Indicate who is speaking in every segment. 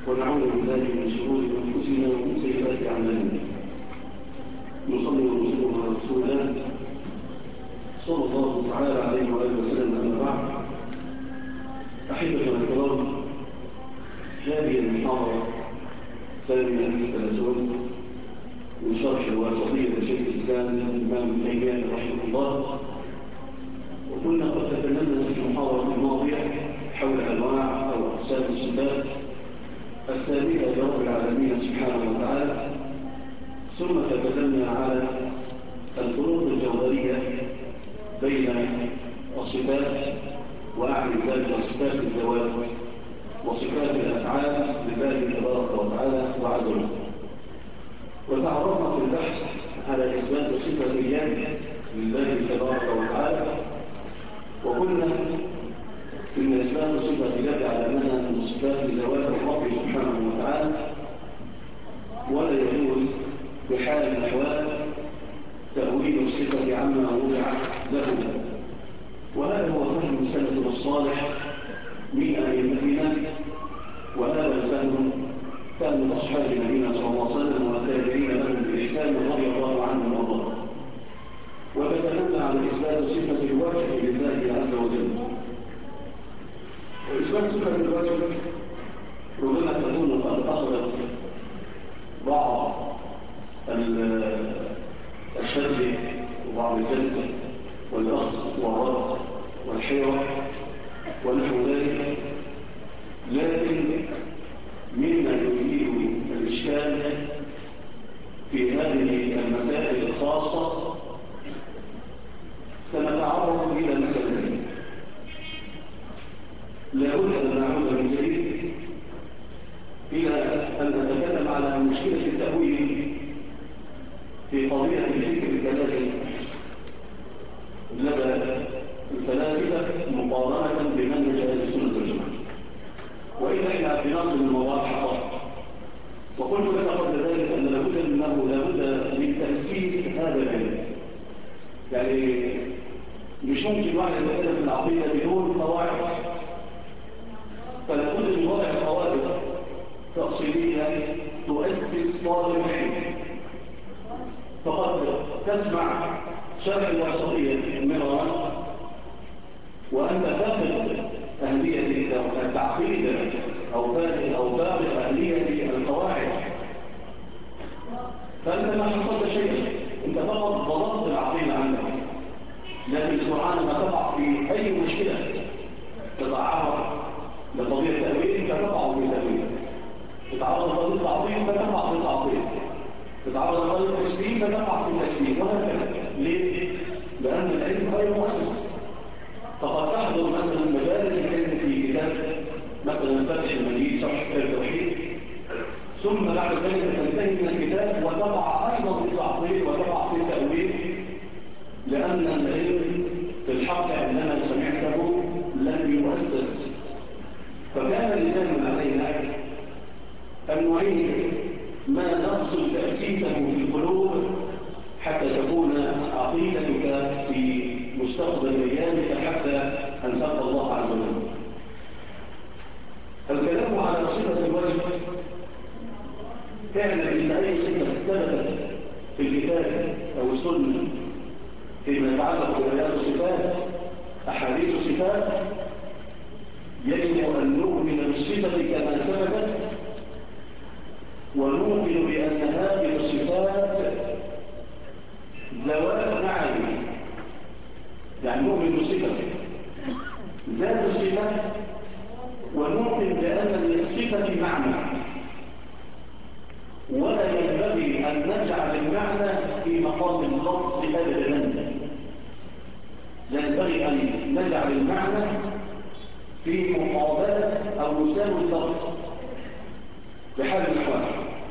Speaker 1: ونعوذ بالله من شرور انفسنا ومن سيئات اعمالنا. نصلي ونسلم على رسول الله صلى الله تعالى عليه واله وسلم. اما بعد، احبتنا الكرام، هذه المحاضره الثانيه في 30 من شرح الواسطيه لشيخ الاسلام الامام ابن تيميه رحمه الله. وكنا قد تكلمنا في المحاضره الماضيه حول انواع او اقسام الصفات السابقه لرب العالمين سبحانه وتعالى، ثم تكلمنا على الفروق الجوهريه بين الصفات، واعني ذلك صفات الذوات وصفات الافعال لله تبارك وتعالى وعز وجل. وتعرفنا في البحث على اثبات صفه اليد لله تبارك وتعالى، وقلنا ان اثبات صفه اليد على انها من صفات ذوات الرب سبحانه وتعالى، ولا يجوز بحال من الاحوال تاويل الصفه عما وضع له. وهذا هو فهم سلفنا الصالح من ائمتنا، وهذا الفهم فهم اصحاب النبي صلى الله عليه وسلم والتابعين لهم باحسان رضي الله عنهم وارضاهم. وتكلمنا عن اثبات صفه الوجه لله عز وجل. واثبات صفه الوجه ربما تكون قد اخذت بعض الشد وبعض الجذب والاخذ والرد والحيره ونحو ذلك، لكن مما يزيل الاشكال في هذه المسائل الخاصه سنتعرض الى مسألتين. لابد ان نعود من جديد الى ان نتكلم على مشكله التاويل في قضيه الفكر الكلامي لدى الفلاسفه مقارنه بمنهج اهل السنه والجماعه، والا احنا في نصل الموضوع حقائق. وقلت لك قبل ذلك ان لابد من تاسيس هذا العلم. يعني مش ممكن واحد يتكلم في العقيده بدون قواعد، فلابد من وضع قواعد تأصيلية تؤسس طالب العلم. فقد تسمع شرح الواسطية مرارا وأنت فاقد أهلية التعقيد أو فاقد أهلية القواعد، فأنت ما حصلت شيئا، أنت فقط ضبطت العقيدة عندك. لكن سرعان ما تقع في أي مشكلة تتعرض لقضية التأويل فتقع في التأويل، تتعرض لقضية التعطيل فتقع في التعطيل، تتعرض لقضية التجسيم فتقع في التجسيم، وهكذا. ليه؟ لأن العلم غير مؤسس. فقد تحضر مثلا مجالس العلم في كتاب مثلا فتح المجيد شرح كتاب التوحيد، ثم بعد ذلك تنتهي من الكتاب وتقع أيضا في التعطيل وتقع في التأويل، لأن العلم في الحق عندما سمعته لم يؤسس. فكان لزاما علينا أن نعيد ما نقصد تأسيسه في القلوب حتى تكون عقيدتك في مستقبل أيامك حتى أن تلقى الله عز وجل. الكلام على صفة الوجه، اعلم أن أي صفة ثبتت في الكتاب أو السنة فيما يتعلق بآيات الصفات أحاديث الصفات يجب أن نؤمن بالصفة كما ثبتت، ونؤمن بأن هذه الصفات ذوات معاني. يعني نؤمن بالصفة ذات الصفة، ونؤمن بأن للصفة معنى، ولا ينبغي أن نجعل المعنى في مقام اللفظ أبدا. لا ينبغي أن نجعل المعنى في مقابلة أو مساوي اللفظ بحال الأحوال.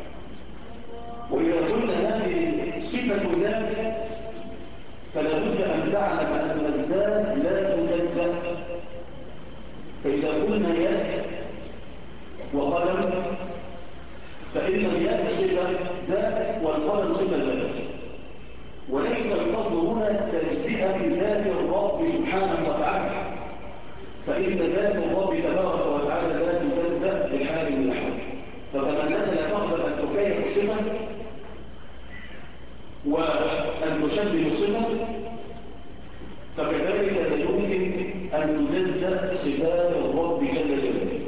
Speaker 1: وإذا قلنا هذه صفة ذات فلا بد أن تعلم أن الذات لا تجزأ. فإذا قلنا يد وقلم فإن اليد صفة ذات والقلم صفة ذات، وليس القصد هنا تجزئة ذات الرب سبحانه وتعالى، فإن ذات الرب تبارك وتعالى لا تجزأ بحال من الأحوال. صفة وأن تشبه صفة، فكذلك لا يمكن أن تجزأ صفات الرب جل جلاله.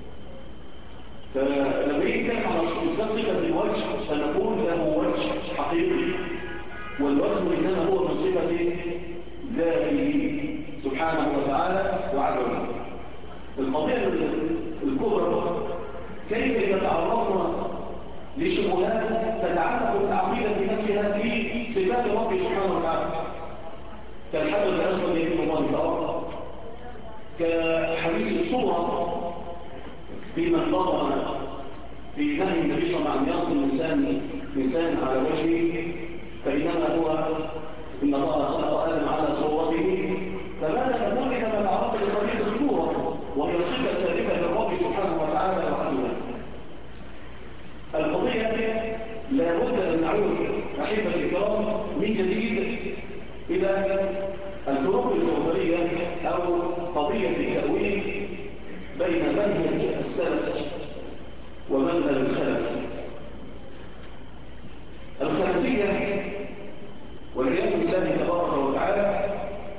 Speaker 1: فلما يتكلم على صفة الوجه فنقول له وجه حقيقي، والوجه إنما هو من صفة ذاته سبحانه وتعالى وعز وجل. القضية الكبرى كيف إذا تعرضنا لشبهات تتعلق بالعقيدة نفسها في صفات الرب سبحانه وتعالى، كالحجر الأسود يمين الله تعالى، كحديث الصورة في من ضرب في نهي النبي صلى الله عليه وسلم عن ينقل الإنسان على وجهه، فإنما هو إن الله خلق آدم على صورته. فماذا نقول إذا ما تعرضت لقضية الصورة وهي صفة ثابتة للرب سبحانه وتعالى وعز وجل؟ القضية لا بد أن نعود أحبة الكرام من جديد إلى الفروق الجوهرية أو قضية التأويل بين منهج السلف ومنهج الخلف. الخلفية والعياذ بالله تبارك وتعالى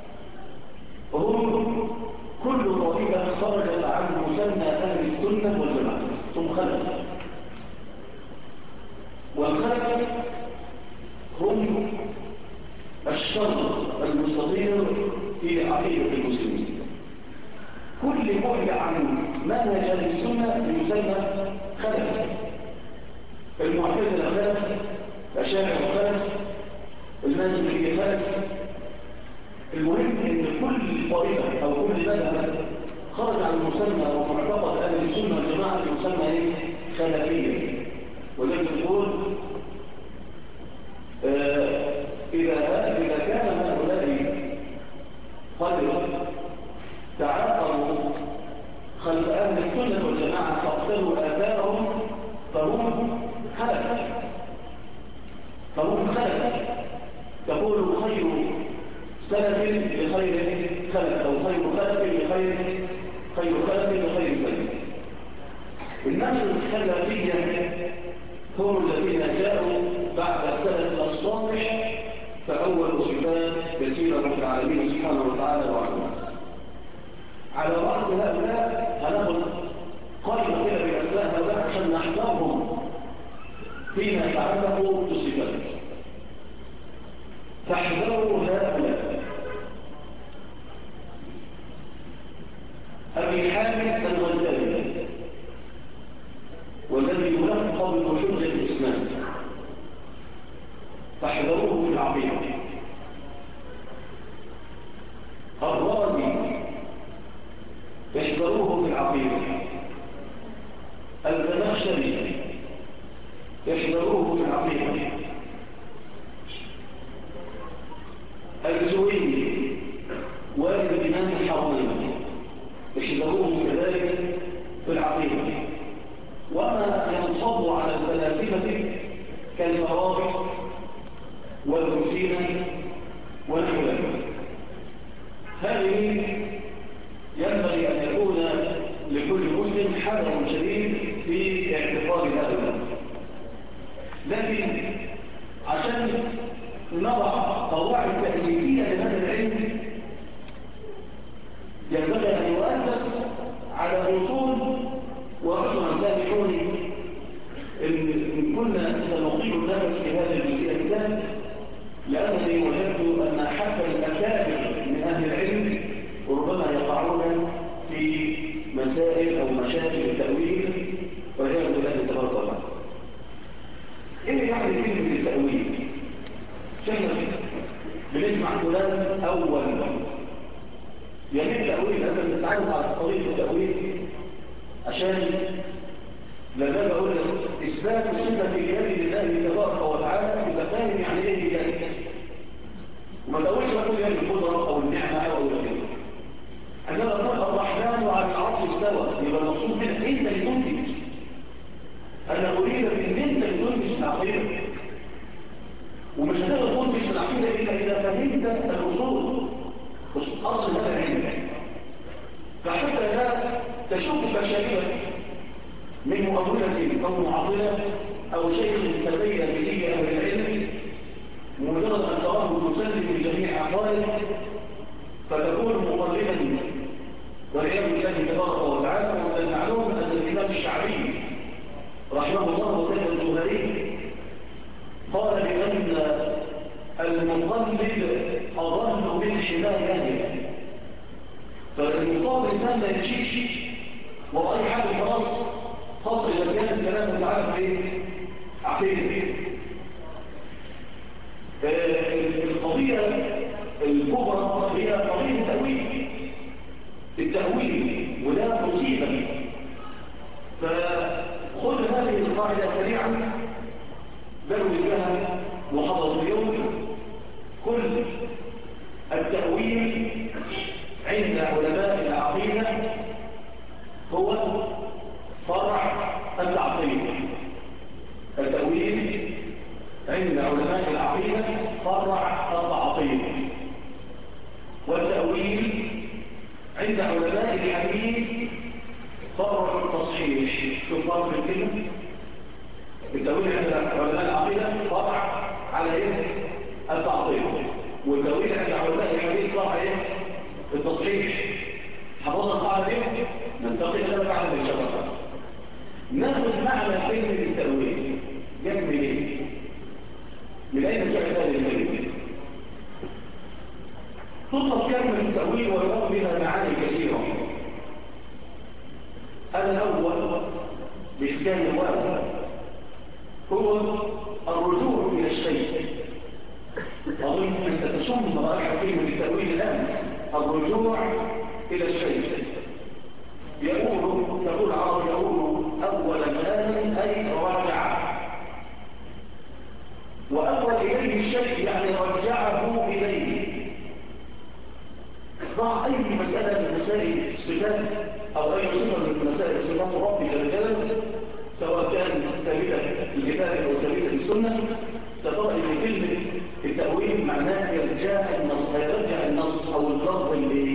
Speaker 1: هم كل طائفة خرجت عن مسمى أهل السنة والجماعة، ثم خلف. والخلف هم الشر المستطير في عقيدة المسلمين. كل بعد عن منهج أهل السنة يسمى خلف. المعتزلة خلف، الأشاعرة خلف، الماتريدية خلف. المهم ان كل طائفة او كل مذهب خرج عن المسمى ومعتقد اهل السنة والجماعة المسمى خلفية. وذلك تقول إذا كان هؤلاء قد تعاقبوا خلف أهل السنة والجماعة فاقتلوا آثارهم فهم خلف. تقول خير سلف لخير خلف، أو خير خلف لخير سلف. إنما الخلفية هم الذين جاءوا بعد السلف الصالح فأول صفات كثيرة من العالمين سبحانه وتعالى وعلمه. على رأس هؤلاء هناخد قائمة كده بأسماء هؤلاء عشان نحذرهم فيما يتعلق بالصفات. فاحذروا هؤلاء: أبي حامد الغزالي والذي يلقب بحجة الإسلام، فاحذروه في العقيدة. الرازي احذروه في العقيدة. الزمخشري احذروه في العقيدة. الجويني والد الإمام الحرمين احذروه كذلك في العقيدة. وما ينصب على الفلاسفة كالفارابي والرشيدة ونحو ذلك. هذه ينبغي أن يكون لكل مسلم حذر شديد في اعتقاد هؤلاء. لكن عشان نضع قواعد تأسيسية لهذا العلم ينبغي أن يؤسس على أصول. وأيضا سامحوني إن كنا سنطيل النفس في هذه الجزئية بالذات، لأنني وجدت أن حتى الأكابر من أهل العلم ربما يقعون في مسائل أو مشاكل التأويل والعياذ بالله تبارك وتعالى. إيه يعني كلمة التأويل؟ احنا بنسمع فلان أول يعني التأويل لازم نتعرف على طريقة التأويل عشان لما بقول لك إثبات الصفة في يد الله تبارك وتعالى يبقى فاهم يعني إيه هي. وما تقولش بقول يعني القدرة أو النعمة أو الكلمة. عندما أقول الرحمن على العرش استوى يبقى المقصود كده أنت اللي تنتج. أنا أريد أن أنت اللي تنتج العقيدة، ومش هتقدر تنتج العقيدة إلا إذا فهمت الأصول أصل هذا العلم. فحتى لا تشوف مشاكلك من مؤولة أو معطلة أو شيخ تزين به أهل العلم مجرد أن تراه تسلم بجميع أقواله فتكون مقلدا والعياذ بالله تبارك وتعالى. ومن المعلوم أن الإمام الشعبي رحمه الله وكذا الزهري قال بأن المقلد أضل من حمايته. فالمصاب الإنسان لا يمشيش ورأي حاجة خاصة إذا كان الكلام متعلق بعقيدة. القضية الكبرى هي قضية التأويل وده مصيبة. فخذ هذه القاعدة سريعا بروز لها محاضرة اليوم. كل التأويل عند علماء العقيدة هو فرع التعطيل. التأويل عند علماء العقيدة فرع التعطيل، والتأويل عند علماء الحديث فرع التصحيح. شوف فرق الكلمة. التأويل عند علماء العقيدة فرع على التعطيل، والتأويل عند علماء الحديث فرع التصحيح. حفظنا القاعدة دي ننتقل لها بعد ان شاء الله. ناخذ معنى كلمة التأويل جت منين؟ من أين جاءت هذه الكلمة؟ تطلق كلمة التأويل ويراد بها معاني كثيرة. الأول بإسكان الواو هو الرجوع إلى الشيء. أظن أن تشم رائحة كلمة التأويل الآن. الرجوع إلى الشيء يقول العرب يقول أول مال أي رجع، وأول إليه الشيء يعني رجعه إليه. ضع أي مسألة من مسائل الصفات أو أي صفة من مسائل صفات ربك الجلال، سواء كان ثابتة بالكتاب أو ثابتة بالسنة، سترى أن كلمة التأويل معناه إرجاع النص، هيرجع النص أو اللفظ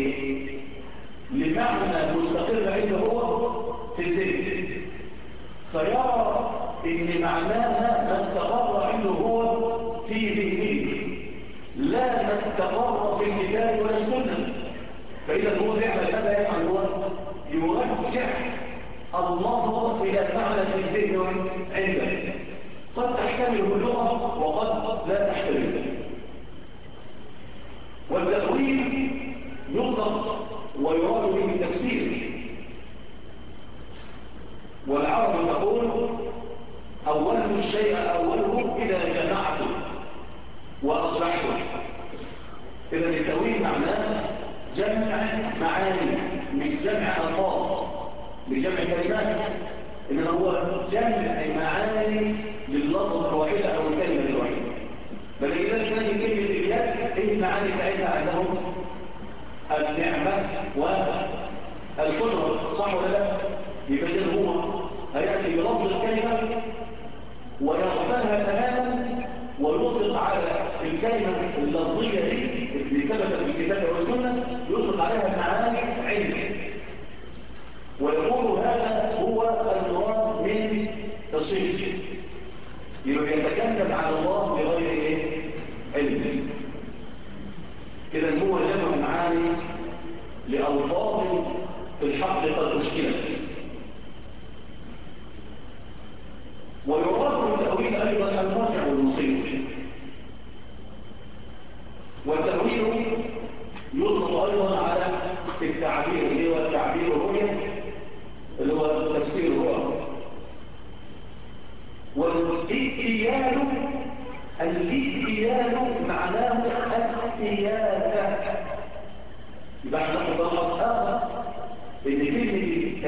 Speaker 1: لمعنى مستقر عنده هو في الذهن، فيرى ان معناها ما استقر عنده هو في ذهنه لا ما استقر في الكتاب ولا السنه. فاذا هو بيعمل ماذا يفعل؟ هو يرجع اللفظ الى معنى في الذهن عنده، قد تحتمله اللغه وقد لا تحتمله. والتأويل يطلق ويراد به التفسير. والعرب تقول أوله الشيء أوله إذا جمعته وأصلحته. إذا التأويل معناه جمع معاني، مش جمع ألفاظ، مش جمع كلمات، إنما هو جمع معاني لللفظ الواحدة أو الكلمة الواحدة. بل إذا كانت كلمة اليد إيه المعاني بتاعتها عندهم؟ النعمة والقدرة، صح ولا لا؟ يبقى إذا هو هيأتي بلفظ الكلمة ويغفلها تماما ويطلق على الكلمة اللفظية دي اللي ثبتت في الكتاب والسنة، يطلق عليها المعاني علم، ويقول هذا هو المراد من الصيغ. يبقى يتكلم على الله بغير علم. إذا هو جمع معاني لألفاظ في الحق قد أشكلت. ويراد بالتأويل أيضا المرجع والمصير. والتأويل يطلق أيضا على التعبير اللي هو التعبير الرؤية اللي هو تفسير الرؤى. الإتيان معناه السياسة. يبقى احنا ناخد ملحظ آخر إن كلمة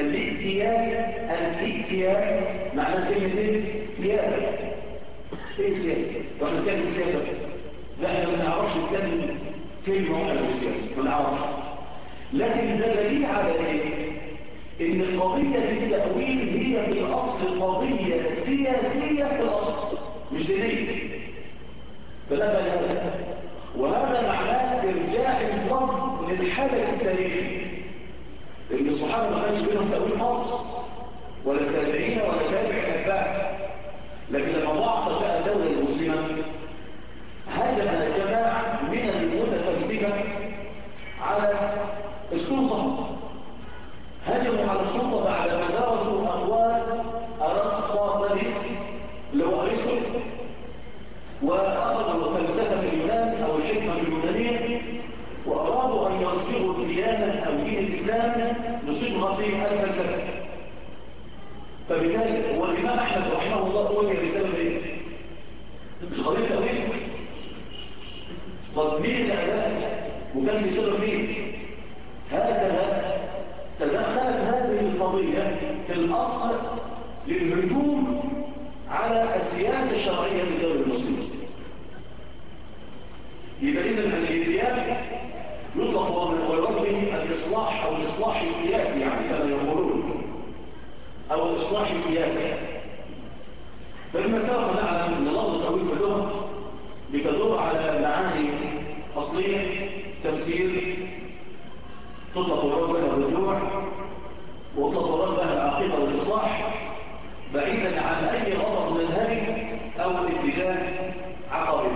Speaker 1: الإتيان معناه كلمة سياسة. إيه سياسة؟ وإحنا نتكلم سياسة؟ لا، احنا ما نعرفش نتكلم كلمة واحدة بالسياسة، ما نعرفش. لكن ده دليل على إيه؟ إن قضية التأويل هي في الأصل قضية سياسية في الأصل، مش دينية. فلا بل وهذا معناه إرجاع اللفظ للحدث التاريخي. لأن الصحابة ما كانش بينهم تأويل خالص، ولا التابعين فبالتالي هو الإمام أحمد رحمه الله أوتي بسبب إيه؟ مش قضية تأويل. طب مين اللي أداه؟ وكان بسبب مين؟ هكذا تدخلت هذه القضية في الأصل للهجوم على السياسة الشرعية لدولة المسلمين. يبقى إذن الاتيان يطلق ويراد به الإصلاح أو الإصلاح السياسي، يعني كما يقولون، أو الإصلاح السياسي. فإما سبق نعلم أن لفظ التأويل في اللغة بتدور على معاني أصلية، تفسير، تطلق ويراد بها الرجوع، وتطلق ويراد بها العقيدة والإصلاح، بعيدا عن أي غرض مذهبي أو اتجاه عقائدي.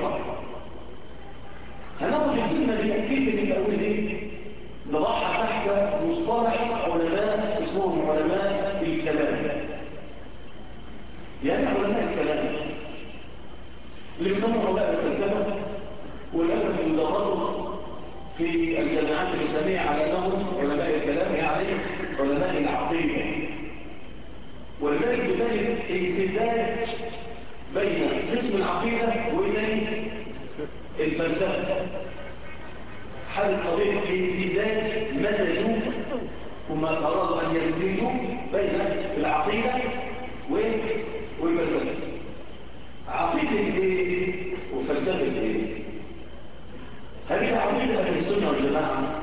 Speaker 1: هناخد الكلمة دي، كلمة التأويل دي نضعها تحت مصطلح علماء اسمهم علماء الكلام. يعني علماء الكلام اللي بيسموا علماء الفلسفة، وللأسف يدرسوا في الجامعات الإسلامية على أنهم علماء الكلام، يعني علماء العقيدة. ولذلك تجد امتزاج بين قسم العقيدة وبين الفلسفة. حدث قضية امتزاج مزجوا، هم أرادوا أن يمزجوا بين العقيدة والفلسفة. عقيدة ايه وفلسفة ايه؟ هل هي عقيدة أهل السنة والجماعة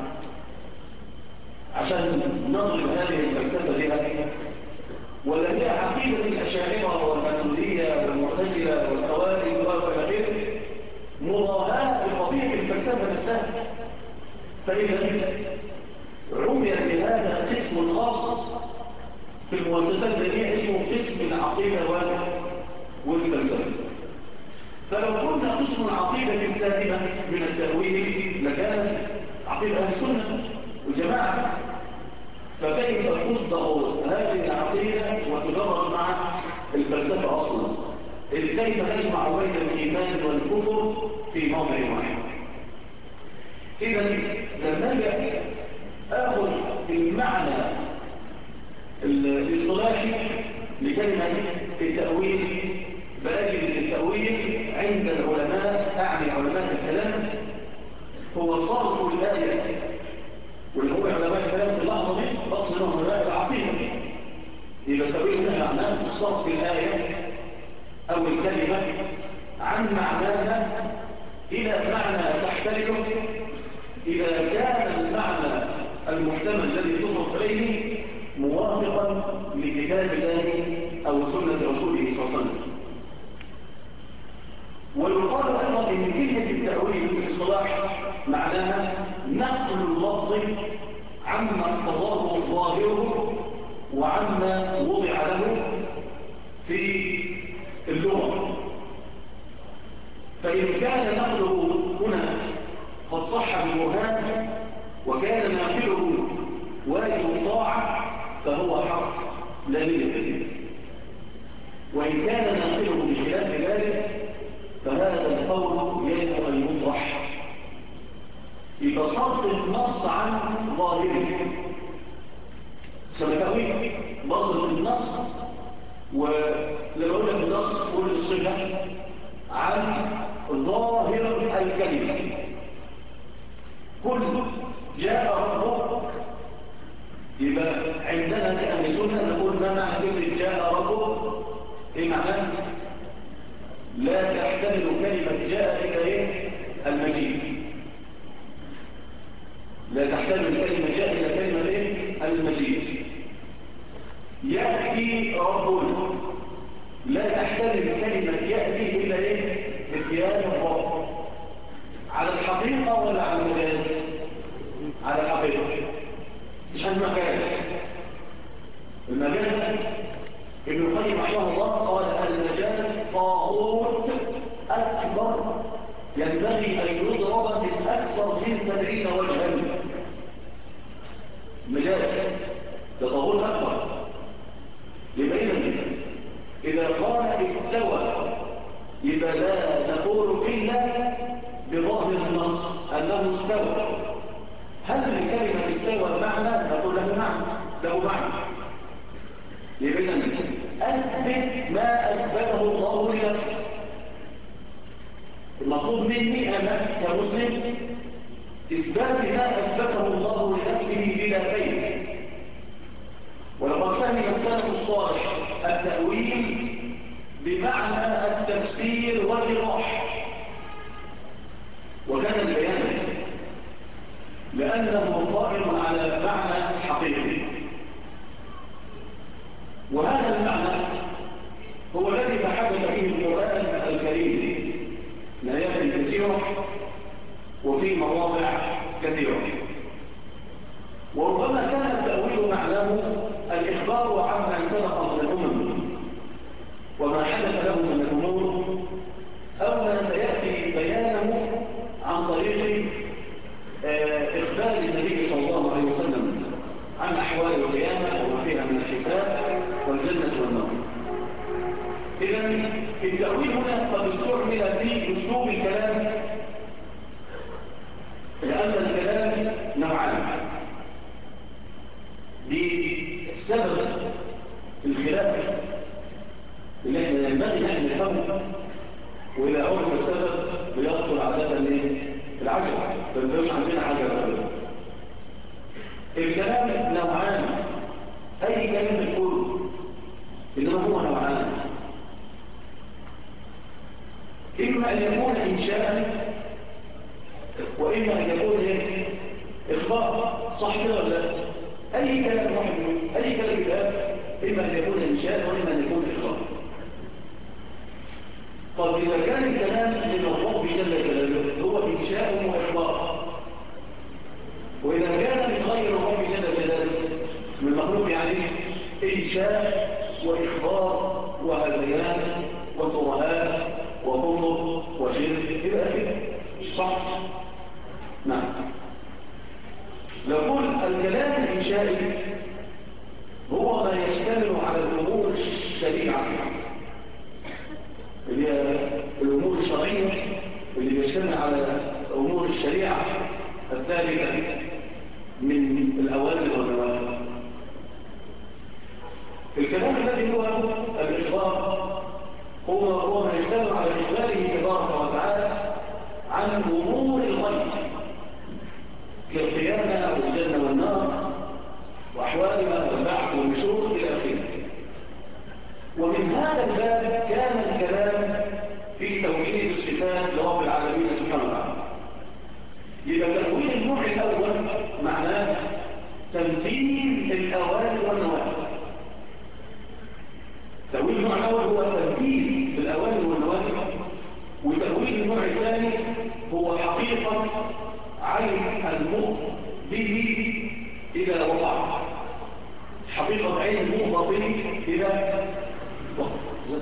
Speaker 1: عشان نضرب هذه الفلسفة لها، ولا هي عقيدة الأشاعرة والماتريدية والمعتزلة والخوارج والآخر مضاهاة لقضية الفلسفة نفسها؟ فإذا عمل بهذا قسم خاص في المؤسسات الدينية اسمه قسم العقيدة والفلسفة. فلو قلنا قسم العقيدة السالمة من التأويل لكانت عقيدة أهل السنة والجماعة. فكيف تصدق هذه العقيدة وتدرس مع الفلسفة أصلا؟ كيف نجمع بين الإيمان والكفر في موضع واحد؟ إذا لما آخذ المعنى الاصطلاحي لكلمة التأويل، بأجد التأويل عند العلماء، أعني علماء الكلام، هو صرف الآية. واللي هو علماء الكلام في اللحظة دي بقصد منهم علماء العقيدة. يبقى التأويل هنا معناه صرف الآية أو الكلمة عن معناها إلى معنى تحتمله إذا كان المعنى المحتمل الذي تصرف إليه موافقا لكتاب الله أو سنة رسوله صلى الله عليه وسلم. ويقال أيضا إن كلمة التأويل في الاصطلاح معناها نقل اللفظ عما اقتضاه ظاهره وعما وضع له في اللغة. فإن كان نقله هنا قد صح بالبرهان وكان ناقله واجب الطاعة فهو حق لا يلزم. وإن كان ناقله بخلاف ذلك فهذا القول يجب أن يطرح. يبقى صرف النص عن ظاهره سمتاوي بصرف النص، ولما أقول لك النص قول الصفة عن ظاهر الكلمة. كل جاء ربك، يبقى عندنا كأهل السنة نقول ما معنى كلمة جاء ربك؟ ايه معناه؟ لا تحتمل كلمة جاء إلى ايه؟ المجيء. لا تحتمل كلمة جاء إلى كلمة ايه؟ المجيء. يأتي ربنا، لا تحتمل كلمة يأتي إلى ايه؟ اتيان الرب. على الحقيقة ولا على المجاز؟ على الحقيقة. مش حاجة مجاز. المجاز ابن القيم رحمه الله قال المجاز طاغوت أكبر ينبغي أن يضرب من أكثر من 70 وجها. المجاز ده طاغوت أكبر. يبقى إذا قال استوى يبقى لا نقول إلا بظاهر النص أنه استوى. هل الكلمة استوى معنى؟ نقول له معنى، له معنى. يبقى أثبت ما أثبته الله لنفسه. المطلوب مني أنا كمسلم إثبات ما أثبته الله لنفسه بلا كيف. ولقد فهم السلف الصالح التأويل بمعنى التفسير والإيضاح، وكان البيان لأنه قائم على معنى حقيقي، وهذا المعنى هو الذي تحدث فيه القرآن الكريم من آيات كثيرة وفي مواضع كثيرة. وربما كان التأويل معناه الإخبار عما سبق من الأمم وما حدث له من الأمور، أو ما سيأتي بيانه عن طريق إخبار النبي صلى الله عليه وسلم عن أحوال القيامة وما فيها من الحساب والجنة والنار. إذن التأويل هنا قد استعمل في أسلوب الكلام، لأن الكلام نوعان. دي سبب الخلاف اللي احنا ينبغي نحن نفهمه، وإذا عرف السبب بيبطل عادة العجب، فمبقاش عندنا عجب أبدا. الكلام نوعان، أي كلام نقوله إنما هو نوعان، إما أن يكون إنشاء وإما أن يكون إخبار. صح كده ولا لا؟ أي كلام واحد، أي كلام يتقال إما أن يكون إنشاء وإما أن يكون إخبار. طب إذا كان الكلام من الرب جل جلاله هو إنشاء وإخبار، وإذا كان من غير الرب جل جلاله من مخلوق يعني إنشاء وإخبار وهذيان وترهات وكفر وشرك، يبقى كده صح؟ نعم. لو قلت الكلام الإنشائي هو ما يشتمل على الأمور الشريعة، اللي هي الأمور الشرعية اللي بيشتمل على أمور الشريعة الثابتة من الأوامر والنواهي. الكلام الذي هو الإخبار هو ما يشتمل على إخباره تبارك وتعالى عن أمور الغيب كالقيامة والجنة والنار وأحوالها والبعث والنشور إلى آخره. ومن هذا الباب كان الكلام في توحيد الصفات لرب العالمين سبحانه وتعالى. يبقى تأويل النوع الأول معناه تنفيذ الأوامر والنواهي. تأويل النوع الأول هو تنفيذ الأوامر والنواهي، وتأويل النوع الثاني هو حقيقة عين المخ به إذا وقع. حقيقة عين المخ به إذا وقع.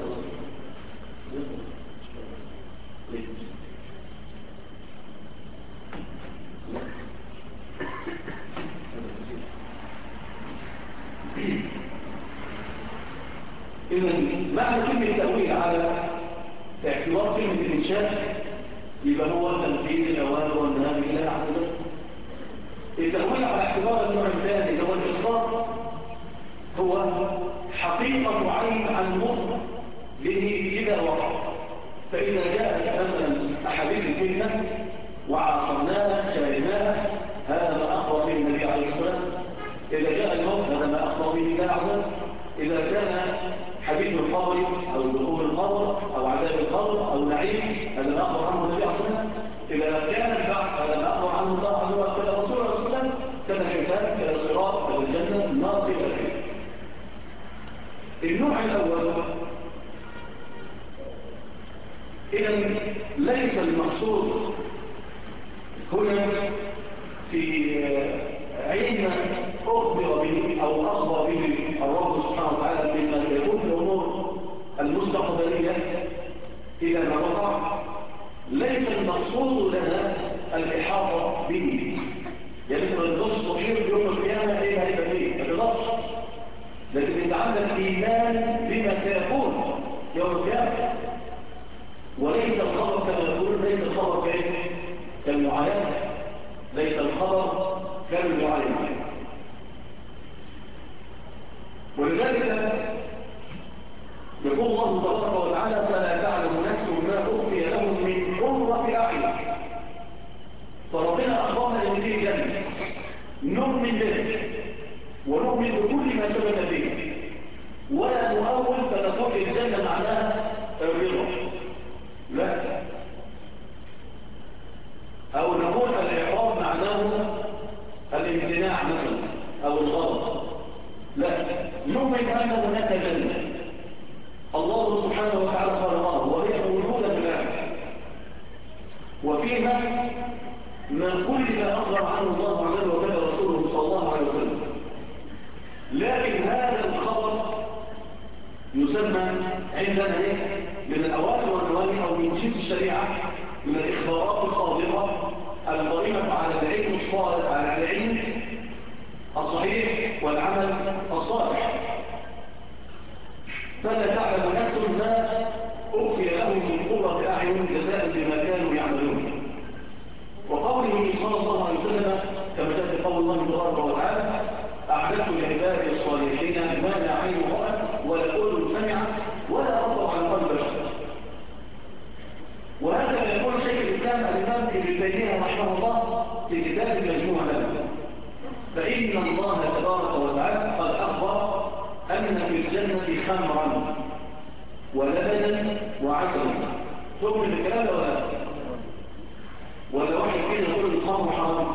Speaker 1: إذن معنى كلمة تأويل على اعتبار كلمة الإنشاء يبقى هو تنفيذ الأوامر والنواهي لله عز وجل. التأويل على اعتبار النوع الثاني اللي هو الإخبار هو حقيقة عين عن المخ به إذا وقع. فإذا جاءت مثلا أحاديث الفتنة وعاصرناها شاهدناها، هذا ما أخبر به النبي عليه الصلاة والسلام. إذا جاء الموت هذا ما أخبر به الله عز وجل. إذا كان حديث القبر أو دخول القبر أو عذاب القبر أو نعيم، هذا ما أخبر عنه النبي عليه الصلاة والسلام. إذا كان البعث هذا ما أخبر عنه الله عز وجل كذا رسول الله صلى الله عليه وسلم، كذا الحساب كذا الصراط كذا الجنة النار إلى آخره. النوع الأول إذن ليس المقصود هنا في علم أخبر به أو أخبر به الرب سبحانه وتعالى بما سيكون في الأمور المستقبلية إذا ما وقع. ليس المقصود لنا الإحاطة به، يعني ما نقدرش تحيط يوم القيامة إيه هيبقى فيه، ما تقدرش. لكن أنت عندك إيمان بما سيكون يوم القيامة، وليس الخبر كما يقول، ليس الخبر كالمعاينة، ليس الخبر كالمعاينة. ولذلك الله تبارك وتعالى فلا تعلم نفس ما أخفي لهم من قرة أعين. فربنا أخبرنا أن فيه جنة نؤمن به ونؤمن بكل ما ثبت به، ولا نؤول فنقول الجنة معناها الرضا، لا، أو نقول العقاب معناه الامتناع مثلا أو الغضب، لا، نؤمن أن هناك جنة الله سبحانه وتعالى خلقها وهي موجودة بالآن، وفيها ما كل ما أخبر عنه الله عنه وكان رسوله صلى الله عليه وسلم. لكن هذا الخبر يسمى عندنا من الأوامر والنواهي أو من جنس الشريعة، من الإخبارات الصادقة القائمة على العلم الصالح، على العلم الصحيح والعمل الصالح. فلا تعلم نفس ما أخفي لهم من قرة أعين جزاء بما كانوا يعملون. وقوله صلى الله عليه وسلم كما جاء في قول الله تبارك وتعالى: أعددت لعبادي الصالحين ما لا عين رأت ولا أذن سمعت ولا خطر على قلب بشر. وهكذا يقول شيخ الإسلام الإمام ابن تيمية رحمه الله في كتاب المجموع له: فإن الله تبارك وتعالى قد أخبر أن في الجنة خمرا ولبنا وعسلا. تؤمن بالكلام ده ولا واحد فينا يقول الخمر حرام؟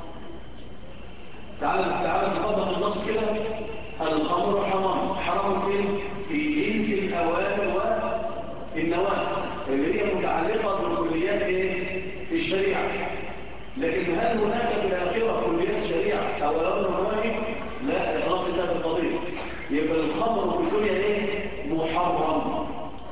Speaker 1: تعال نطبق النص كده: الخمر حرام. حرام فين؟ في جنس الأوامر والنواهي اللي هي متعلقة بكليات الشريعة. لكن هل هناك في الآخرة كليات شريعة أو أوامر ونواهي؟ لا، إخلاص هذه القضية. يبقى الخمر في الدنيا محرم.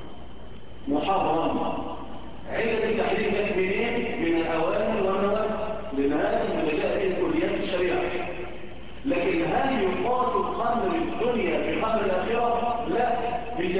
Speaker 1: علة التحريم كانت منين؟ من الأوامر والنواهي، لأن هذا من جاء كليات الشريعة. لكن هل يقاس خمر الدنيا بخمر الآخرة؟ لا، من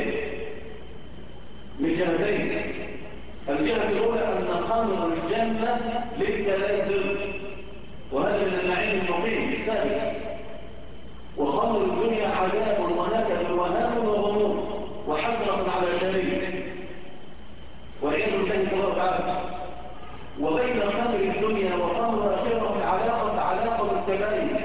Speaker 1: جهتين. الجهة الأولى أن خمر الجنة للتلذذ، وهذا من النعيم المقيم الثابت، وخمر الدنيا عذاب ونكد وهام وغموم وحسرة على شريك والعياذ بالله تبارك وتعالى. وبين خمر الدنيا وخمر الآخرة علاقة التباين،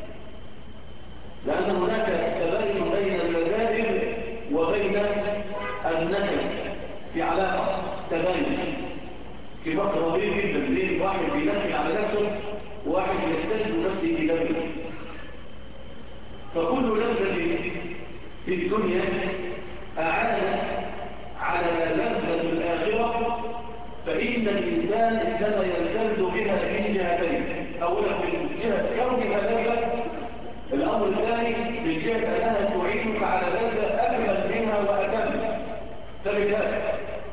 Speaker 1: لأن هناك تباين بين اللذائذ وبين النكد، في علاقة تباين، في فرق رهيب جدا بين واحد بينكد على نفسه وواحد يستجد نفسه بلذة. فكل لذة في الدنيا أعانت على لذة الآخرة، فإن الإنسان إنما يلتذ بها من جهتين: أولا من جهة كونها لذة، الأمر الثاني من جهة أنها تعينك على لذة أكمل منها وأتم. فبذلك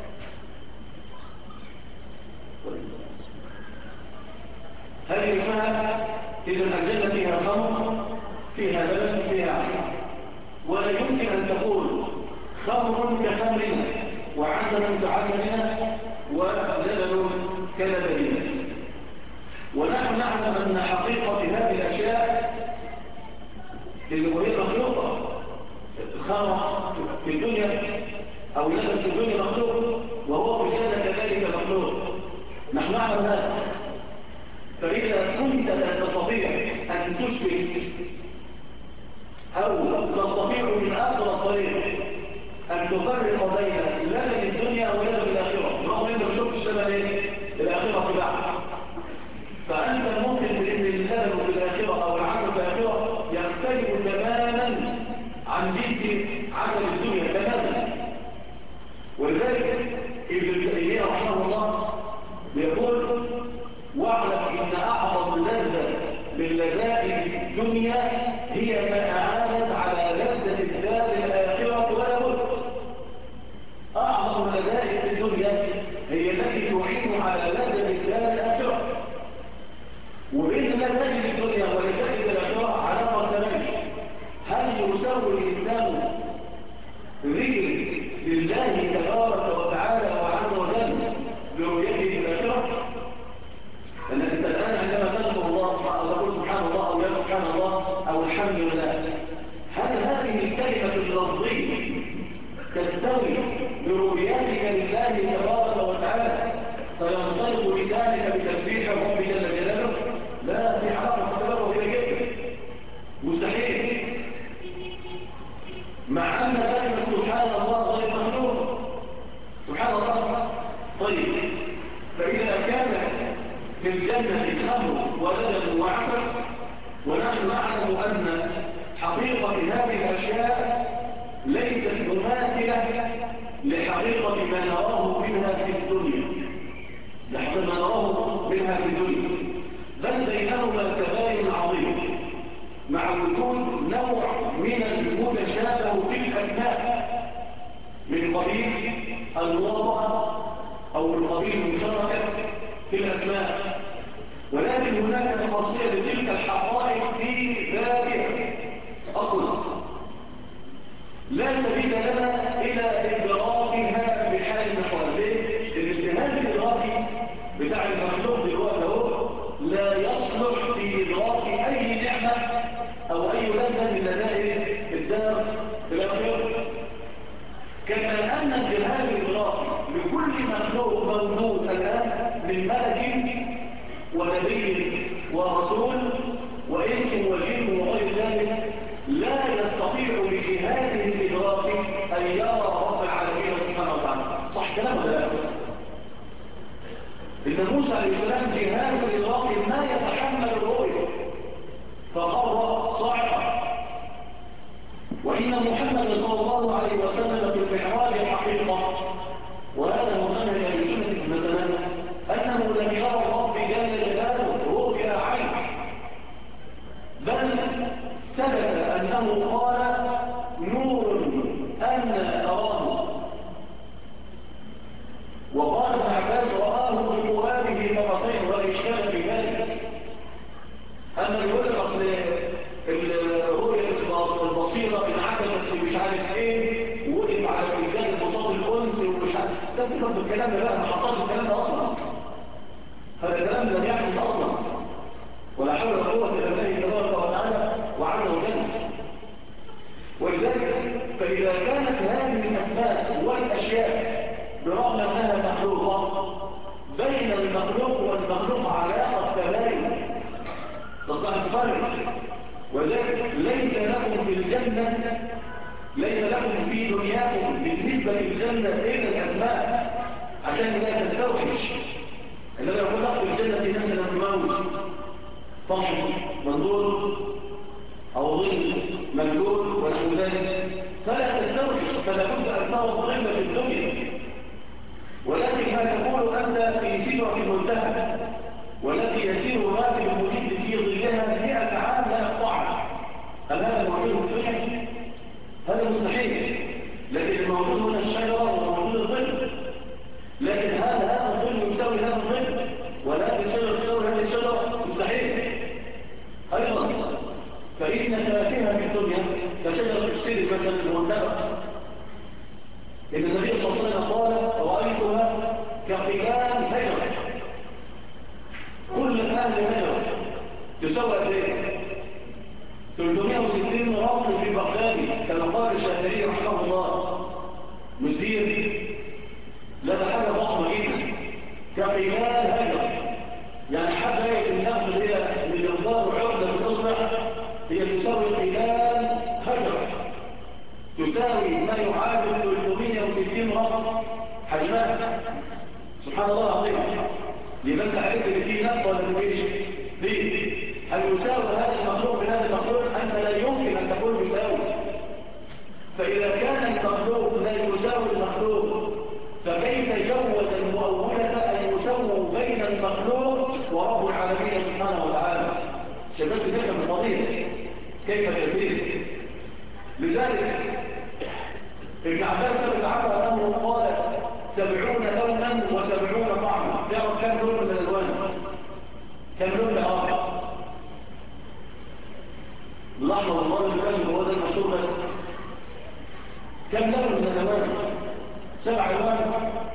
Speaker 1: هذه اسمها إذا الجنة فيها خمر، فيها لبن، فيها عسل. ولا يمكن أن تقول خمر كخمرنا وعسل كعسلنا ولبن كلبننا. ونحن نعلم أن حقيقة هذه الأشياء إذا وهي مخلوقة. الخمر في الدنيا أو اللبن في الدنيا مخلوق، وهو في الجنة كذلك مخلوق، نحن نعلم هذا. فإذا كنت لا تستطيع أن تثبت أو تستطيع من أقرب طريق أن تفرق بين لبن الدنيا ولبن الآخرة، رغم أنت ما شفتش لبن الآخرة تبعها، فأنت ممكن بأن اللبن في الآخرة أو العسل في الآخرة يختلف تماما عن جنس عسل الدنيا تماما. ولذلك ابن تيمية رحمه الله يقول: واعلم إن أعظم لذة من لذائذ الدنيا هي ما أعانت على لذة الدار الآخرة ولا بد. أعظم لذائذ الدنيا هي التي تعين على لذة الدار الآخرة، وبين لذائذ الدنيا ولذائذ الآخرة علاقة تمام. هل يسوي الإنسان ذكر لله تبارك وتعالى وعز وجل برؤيته في الآخرة؟ لأن أنت الآن عندما تذكر الله أو تقول سبحان الله أو يا سبحان الله أو الحمد لله، هل هذه الكلمة اللفظية تستوي برؤيتك لله تبارك وتعالى فينطلق لسانك بتسبيح الرب جل جلاله؟ لا، في علاقة تبارك جدا مستحيل، مع أن كلمة سبحان الله غير مخلوق. سبحان الله. طيب، فإذا كان في الجنة خمر ولبن وعسل، ونحن نعلم أن حقيقة هذه الأشياء ليست مماثلة لحقيقة ما نراه منها في الدنيا، لحقيقة ما نراه منها في الدنيا، بل بينهما تباين عظيم، مع وجود نوع من المتشابه في الأسماء من قبيل المواطنة أو من قبيل المشاركة في الأسماء، ولكن هناك خاصية لتلك الحقائق في ذاتها أصلا لا سبيل لنا إلى إدراكها بحال من الأحوال. الجهاز الإدراكي بتاع المخلوق دلوقتي هو لا يصلح في إدراك أي نعمة أو أي لذة من لذائذ الدار في الآخرة، كما أن الجهاز الإدراكي لكل مخلوق موجود الآن من ملك ونبي ورسول وإنس وجن وغير ذلك لا يستطيع بجهازه الإدراكي أن يرى رب العالمين سبحانه وتعالى. صح كلامه لا؟ إن موسى عليه السلام جهاز الإدراكي ما يتحمل الرؤية فخر صاعقا، وإن محمد صلى الله عليه وسلم في المعراج حقيقة، وهذا هو منهج أهل السنة مثلا، أنه لم يرى الرب جل جلاله رؤيا عين، بل ثبت أنه قال نور أن أراه، وقال ابن عباس رآه بفؤاده مرتين ولا إشكال في ذلك. أما يقول الأصل الرؤية البصيرة انعكست مش عارف ايه ووقف على سجاد بساط الأنس ومش عارف، ده سبب الكلام ده بقى، ما حصلش الكلام ده أصلا، هذا الكلام لم يحدث أصلا، ولا حول ولا قوة إلا بالله تبارك وتعالى وعز وجل. ولذلك فإذا كانت هذه الأسماء والأشياء برغم أنها مخلوقة، بين المخلوق والمخلوق علاقة تباين تصح الفرق، وذلك ليس لكم في الجنة، ليس لكم في دنياكم بالنسبة للجنة إلا الأسماء عشان لا تستوحش. إنما يقول لك في الجنة مثلا موز طحن منظور أو ظل ممدود ونحو ذلك، فلا تستوحش، فلا بد أن ترى الظل في الدنيا، ولكن ما تقول أنت في سدرة المنتهى والتي يسير الراكب المجد في ظلها 100 عام لا يقطعها، هل هذا موجود في الدنيا؟ هذا مستحيل. لكن الموجود هنا الشجرة وموجود الظل، لكن هذا الظل يساوي هذا الظل، ولا الشجرة تساوي هذه الشجرة، مستحيل. أيضا فإن فاكهة في الدنيا كشجرة الشجر مثلا المنتبه، إن النبي صلى الله عليه وسلم قال رأيتها كقلال هجرة، كل أهل هجرة تساوي قد ايه؟ 360 رطل في بغداد، كما قال الشافعي رحمه الله، مسير لها حاجة ضخمة جدا كقلال هجرة، يعني حباية النقل هي بمقدار عقدة بالأصبع هي تساوي قلال هجرة، تساوي ما يعادل 360 رطل حجمها. سبحان الله العظيم. لمن انت عرفت ان فيه نقل ولا مفيش؟ ليه؟ هل يساوي هذا المخلوق بهذا المخلوق؟ انت لا يمكن ان تقول يساوي. فاذا كان المخلوق لا يساوي المخلوق، فكيف جوز المؤولة ان يسووا بين المخلوق ورب العالمين سبحانه وتعالى؟ عشان بس نفهم القضيه كيف يصير. لذلك ابن عباس ثبت عنه انه قال 70 لونا و70 طعما. تعرف كم لون من الالوان؟ كم لون لآخر؟ الاحمر والله الاسود هو ده المشهور بس. كم لون من الالوان؟ 7 الوان،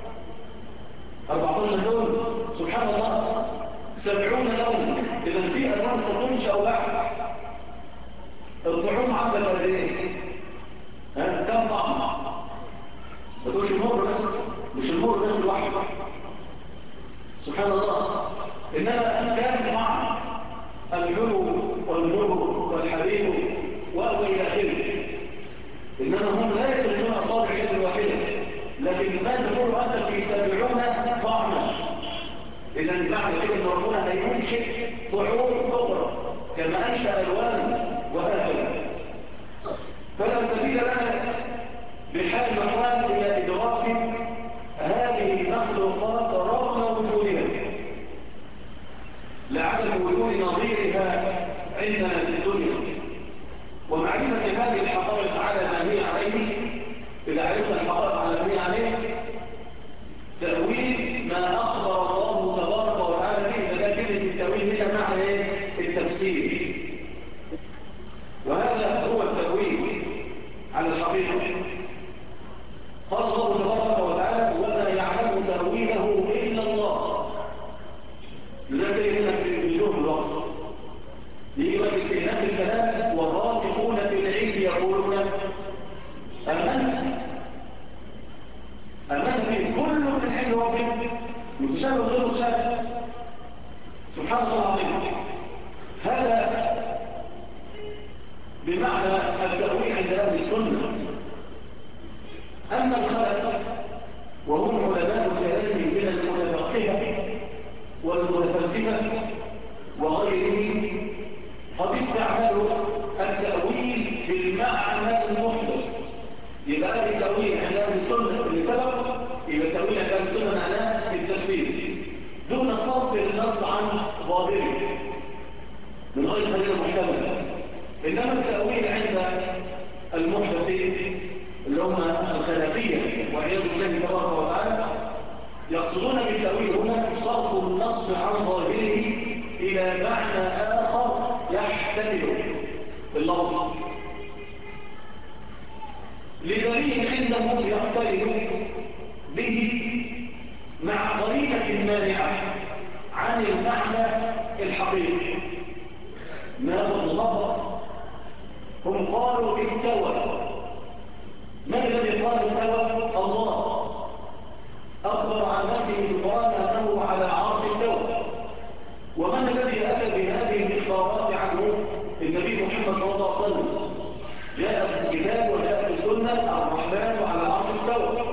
Speaker 1: 14 لون. سبحان الله، 70 لون. اذا في الوان ستنشأ بعد. الطعوم عندك قد ايه؟ كم طعم؟ سبحان الله. إنما كان مع الحلو والمر والحليب وإلى آخره. إنما هم لا يتركون أصابع يد واحدة، لكن ما تقول أنت في 70 طعما. إذا معنى كده إن ربنا هينشئ طعوم أخرى كما أنشأ ألوان وهكذا. فلا سبيل لنا بحال الأحوال إلى إدراك هذه المخلوقات رغم وجودها، لعدم وجود نظيرها عندنا في الدنيا. ومعرفة هذه الحقائق على ما هي عليه، إذا عرفنا الحقائق على ما هي عليه، تأويل ما أخبر الله تبارك وتعالى به. فده كلمة التأويل هنا معنى التفسير، وهذا هو التأويل على الحقيقة. قال الله تبارك وتعالى: وما يعلم تأويله إلا الله. لذلك هنا في وجوه الوقت يجب استئناف الكلام. والراسخون في العلم يقولون آمنا به كل من عند ربنا، متشابه غير متشابه. سبحان الله العظيم. هذا بمعنى التأويل عند أهل السنة. أما الخلف وهم علماء الكلام من المتفقهة والمتفلسفة وغيرهم، قد استعملوا التأويل في المعنى المحدث. يبقى التأويل عند أهل السنة لسبب، يبقى التأويل عند أهل السنة معناه التفسير دون صرف النص عن ظاهره من غير دليل محتمل. إنما التأويل عند المحدثين اللي هم الخلفية والعياذ بالله تبارك وتعالى، يقصدون بالتأويل هنا صرف النص عن ظاهره إلى معنى آخر يحتمله اللفظ لدليل عندهم يقترن به مع قرينة مانعة عن المعنى الحقيقي. ما هو اللفظ؟ هم قالوا استوى. من الذي قال استوى؟ الله أخبر عن نفسه في القرآن أنه على عرش استوى. ومن الذي أتى بهذه الإخبارات عنه؟ النبي محمد صلى الله عليه وسلم. جاء في الكتاب وجاء في السنة الرحمن على العرش استوى.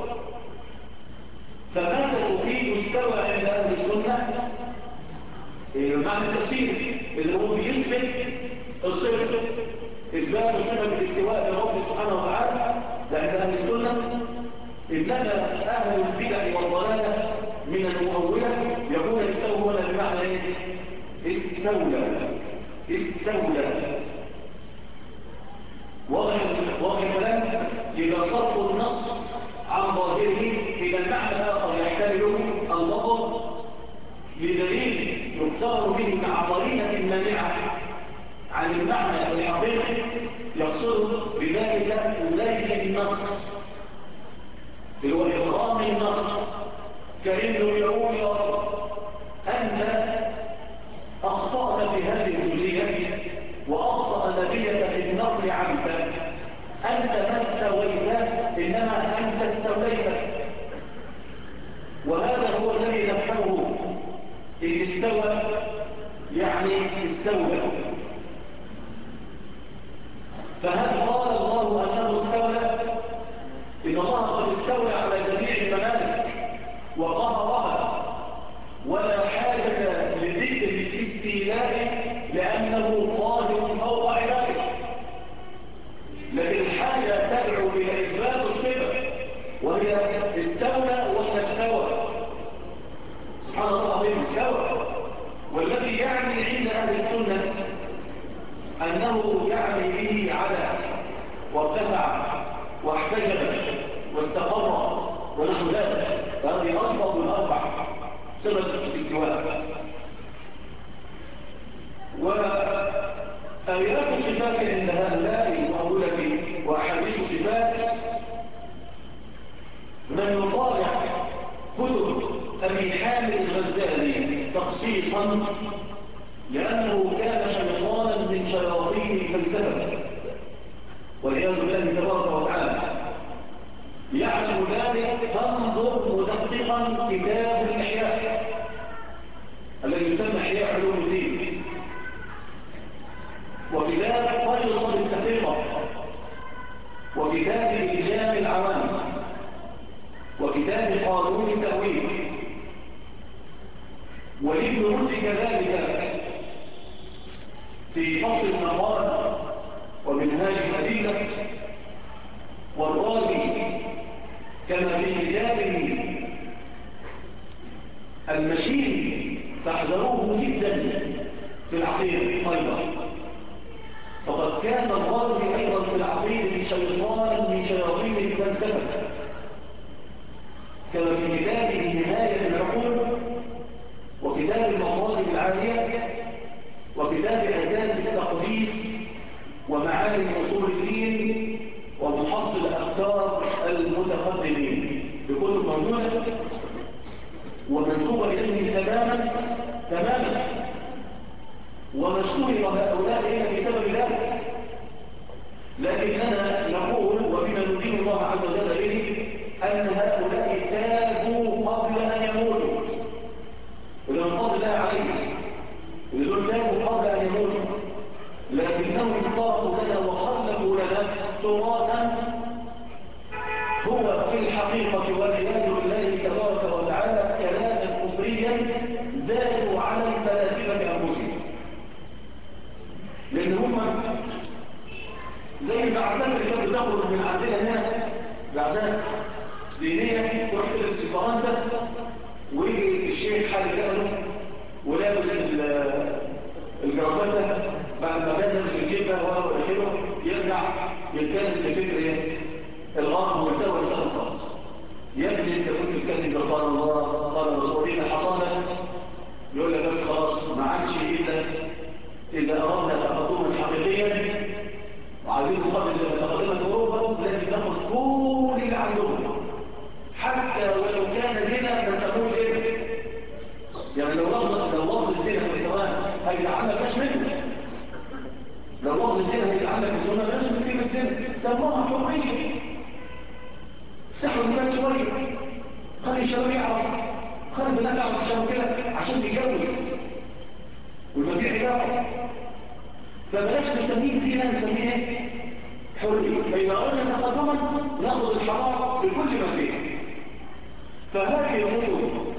Speaker 1: فماذا تفيد استوى عند أهل السنة؟ معنى التفسير اللي هو بيثبت الصفة، إثبات صفة الاستواء لرب سبحانه وتعالى عند أهل السنة. إنما أهل البدع والضلالة من المؤولة يقول استوى هنا بمعنى إيه؟ استولى. واضح الكلام؟ يبقى صرف النص عن ظاهره إلى المعنى الآخر يحتمله اللفظ لدليل يختار به مع قرينة مانعة عن المعنى الحقيقي، يقصد بذلك أولئك النص اللي هو إبرام النص، كأنه يقول يا رب أنت أخطأت في هذه الجزئية وأخطأ نبيك في النقل عنك. أنت ما استويت، إنما أنت استوليت. وهذا هو الذي نفهمه. إن استوى يعني استولى. فهل قال الله أنه استولى؟ إن الله قد استولى على جميع الممالك وقهرها، ولا حاجة لذكر الاستيلاء لأنه قادر فوق عباده. لكن الحاجة تدعو إلى إثبات الصفة، وهي استولى ولا استوى. سبحان الله العظيم. استوى، والذي يعني عند أهل السنة أنه يعني به على وارتفع واحتجب واستقر ونحو ذلك. فهذه ألفظ الأربع سبب الاستواء. وآيات الصفات عند هؤلاء المؤولة وأحاديث الصفات، من يطالع كتب أبي حامد الغزالي تخصيصا، لأنه كان شيطانا من شياطين الفلسفة والعياذ بالله تبارك وتعالى، يعلم ذلك. فانظر مدققا كتاب الإحياء قانون التأويل. ولابن رشد كذلك في فصل المقال ومنهاج الأدلة، والرازي كما في كتابه المشين تحذروه جدا في العقيدة أيضا. فقد كان الرازي أيضا في العقيدة شيطانا من شياطين الفلسفة، كما في كتابه نهاية العقول، وكتاب المطالب العالية، وكتاب أساس التقديس ومعالم أصول الدين، ومحصل أفكار المتقدمين، بكل موجودة ومنسوبة إليهم تماما ومشهور هؤلاء هنا بسبب ذلك. لكننا نقول وبما ندين الله عز وجل به أن هؤلاء تابوا قبل أن يموتوا، وده من فضل الله عليهم، ودول تابوا قبل أن يموتوا، لكنهم انطلقوا لنا وخلقوا لنا تراثا هو في الحقيقة والعياذ بالله تبارك وتعالى كلاما كفريا زادوا على الفلاسفة أنفسهم. لأن هم زي البعثات اللي كانت بتخرج من عندنا هنا، بعثات دينية تروح تدرس في فرنسا، ويجي الشيخ حاجة جهله ولابس الجرابات بعد ما كان لابس الجيبة وآخره، يرجع يتكلم بفكر الغرب والدولة سنة خالص. يا ابني انت كنت بتتكلم بقال الله قال الرسول ايه حصانك؟ يقول لك بس خلاص ما عادش الا اذا اردنا تقدما حقيقيا وعايزين نقدم زي ما تقدمت اوروبا لازم ناخد كل اللي عندهم، حتى ولو كان زنا ما سموش زنا. يعني لو لفظ الزنا في القرآن هيزعلك مش منه، لو لفظ الزنا هيزعلك الزنا مش من كلمة زنا، سموها حرية. افتحوا الباب شوية، خلي الشباب يعرف، خلي البنات يعرف الشباب كده عشان يتجوز ويبقى في علاقة. فبلاش نسميه زنا، نسميه حرية. فإذا أردنا تقدما ناخذ الحرام بكل ما فيه. فهذه الأمور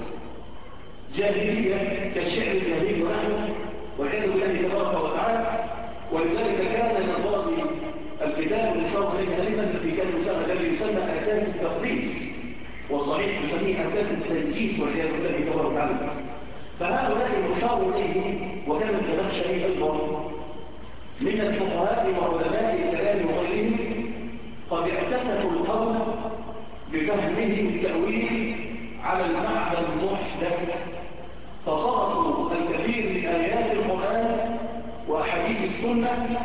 Speaker 1: جاهلية كالشعر الجاهلي ونحن والعياذ بالله تبارك وتعالى. ولذلك كان من الرازي الكتاب المشار عليه غالبا الذي يسمى أساس التقديس، والصحيح يسميه أساس التنجيس والعياذ بالله تبارك وتعالى. فهؤلاء المشار إليه وكان الزمخشري أيضا من الفقهاء وعلماء الكلام وغيرهم قد اعتسفوا القول بفهمهم التأويل على المعنى المحدث، فصرفوا الكثير من آيات القرآن وأحاديث السنة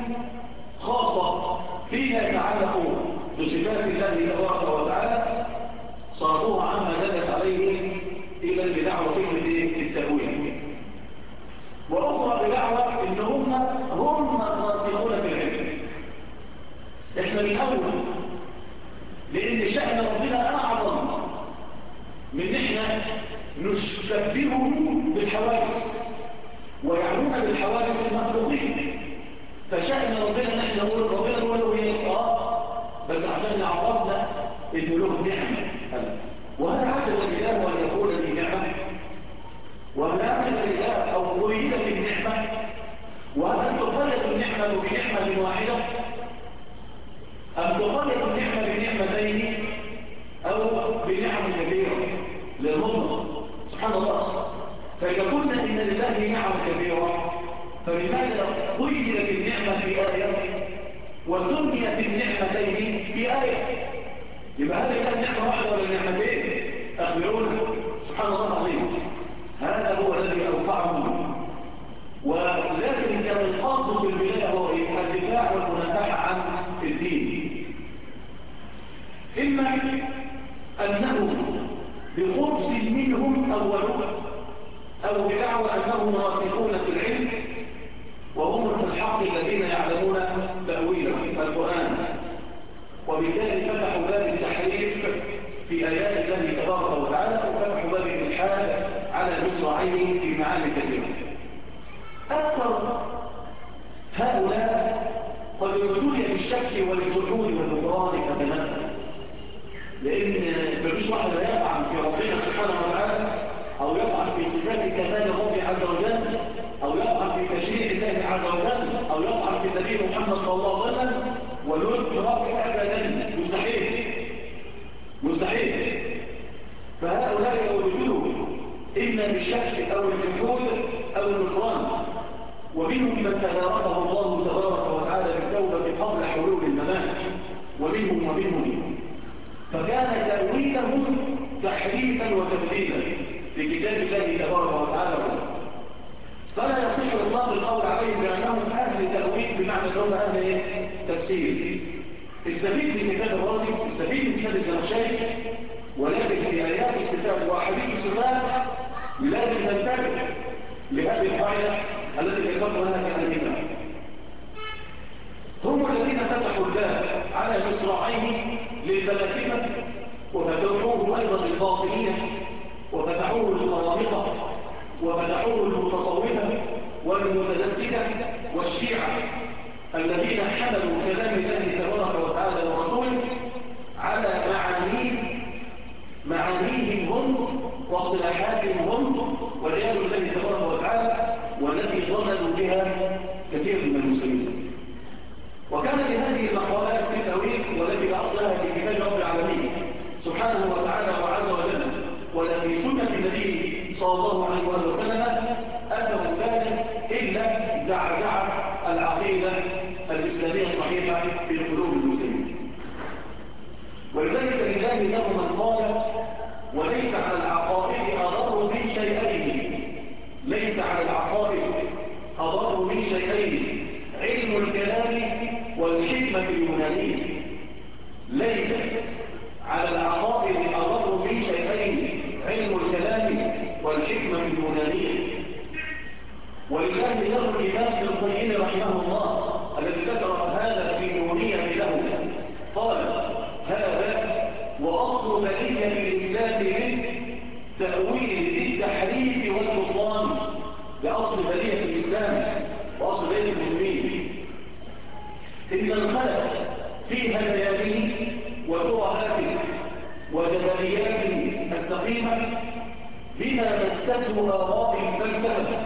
Speaker 1: خاصة فيما يتعلق بصفات الله تبارك وتعالى، صرفوها عما دلت عليه إلى البدع وكلمة التأويل. وأخرى بدعوة إن هم الراسخون في العلم. إحنا بنحاول لأن شأن ربنا أعظم من إحنا نشبهه بالحوادث، ويعنون بالحوادث المخلوقين. فشأن ربنا نحن نقول ربنا نقول إيه؟ بس عشان عرفنا إنه له نعمة. وهل عجز الإله أن يكون لي نعمة؟ وهل عجز الإله أو قيدت النعمة؟ وهل تقيد النعمة بنعمة واحدة؟ أم تقيد النعمة بنعمتين أو بنعم كبيرة للمطلق؟ سبحان الله. فإذا قلنا إن لله نعم كبيرة فلماذا قيدت النعمة في آية وسميت النعمتين في آية؟ يبقى هذه كانت نعمة واحدة ولا نعمتين؟ أخبرونا. سبحان الله العظيم. هذا هو الذي أوقعهم. ولكن كان القصد في البداية هو الدفاع والمنافحة عن الدين، إما أنه بخبث منهم أولون، أو بدعوى أنهم راسخون في العلم وهم في الحق الذين يعلمون تأويل القرآن، وبالتالي فتحوا باب التحريف في آيات الله تبارك وتعالى، وفتحوا باب الإلحاد على مصراعيه في معاني كثيرة. أكثر هؤلاء قد ابتلي بالشك والجحود والغفران فتنبه، لأن مفيش واحد يطعن في ربنا سبحانه وتعالى أو يطعن في صفات كمال الرب عز وجل أو يطعن في تشريع الله عز وجل أو يطعن في النبي محمد صلى الله عليه وسلم ويدرك أبدا، مستحيل مستحيل. فهؤلاء يولدون إما بالشك أو الجحود أو النكران، ومنهم من تداركه الله تبارك وتعالى بالتوبة قبل حلول الممات، ومنهم فكان تأويلهم تحريفا وتبديلا لكتاب الله تبارك وتعالى. فلا يصح إطلاق القول عليهم بأنهم أهل تأويل بمعنى أنهم أهل تفسير. استفيد من كتاب الرازي، استفيد من كتاب الزمخشري، ولكن في آيات الصفات وأحاديث الصفات لازم تنتبه لهذه القاعدة التي ذكرت لها كأنها. هم الذين فتحوا الباب على مصراعيه للفلاسفة وفتحوه أيضا للباطنية وفتحوه للقرامطة وفتحوه للمتصوفة والمتدسكة والشيعة الذين حملوا كلام الله تبارك وتعالى ورسوله على معانيهم هم واصطلاحاتهم هم والعياذ بالله تبارك وتعالى، والتي ضللوا بها كثير من المسلمين. وكان لهذه المقالات في التأويل والتي أصلها في كتاب رب العالمين سبحانه وتعالى وعز وجل ولا في سنة النبي صلى الله عليه وآله وسلم أنه كان إلا زعزعة العقيدة الإسلامية الصحيحة في قلوب المسلمين. ولذلك لله له من قال وليس على العقائد أضر من شيئين، ليس على العقائد أضر من شيئين، علم الكلام والحكمة اليونانية. ليس على العقائد أضر من شيئين، علم الكلام والحكمة اليونانية. ولله له الإمام ابن القيم رحمه الله الذي ذكر هذا في نونية له قال هذا وأصل بقية الإسلام من تأويل التحريف والبطلان. ده أصل بقية الإسلام وأصل بقية المسلمين. إن الخلق في هداياته وترهاته وجبلياته السقيمة بما مسته آراء الفلسفة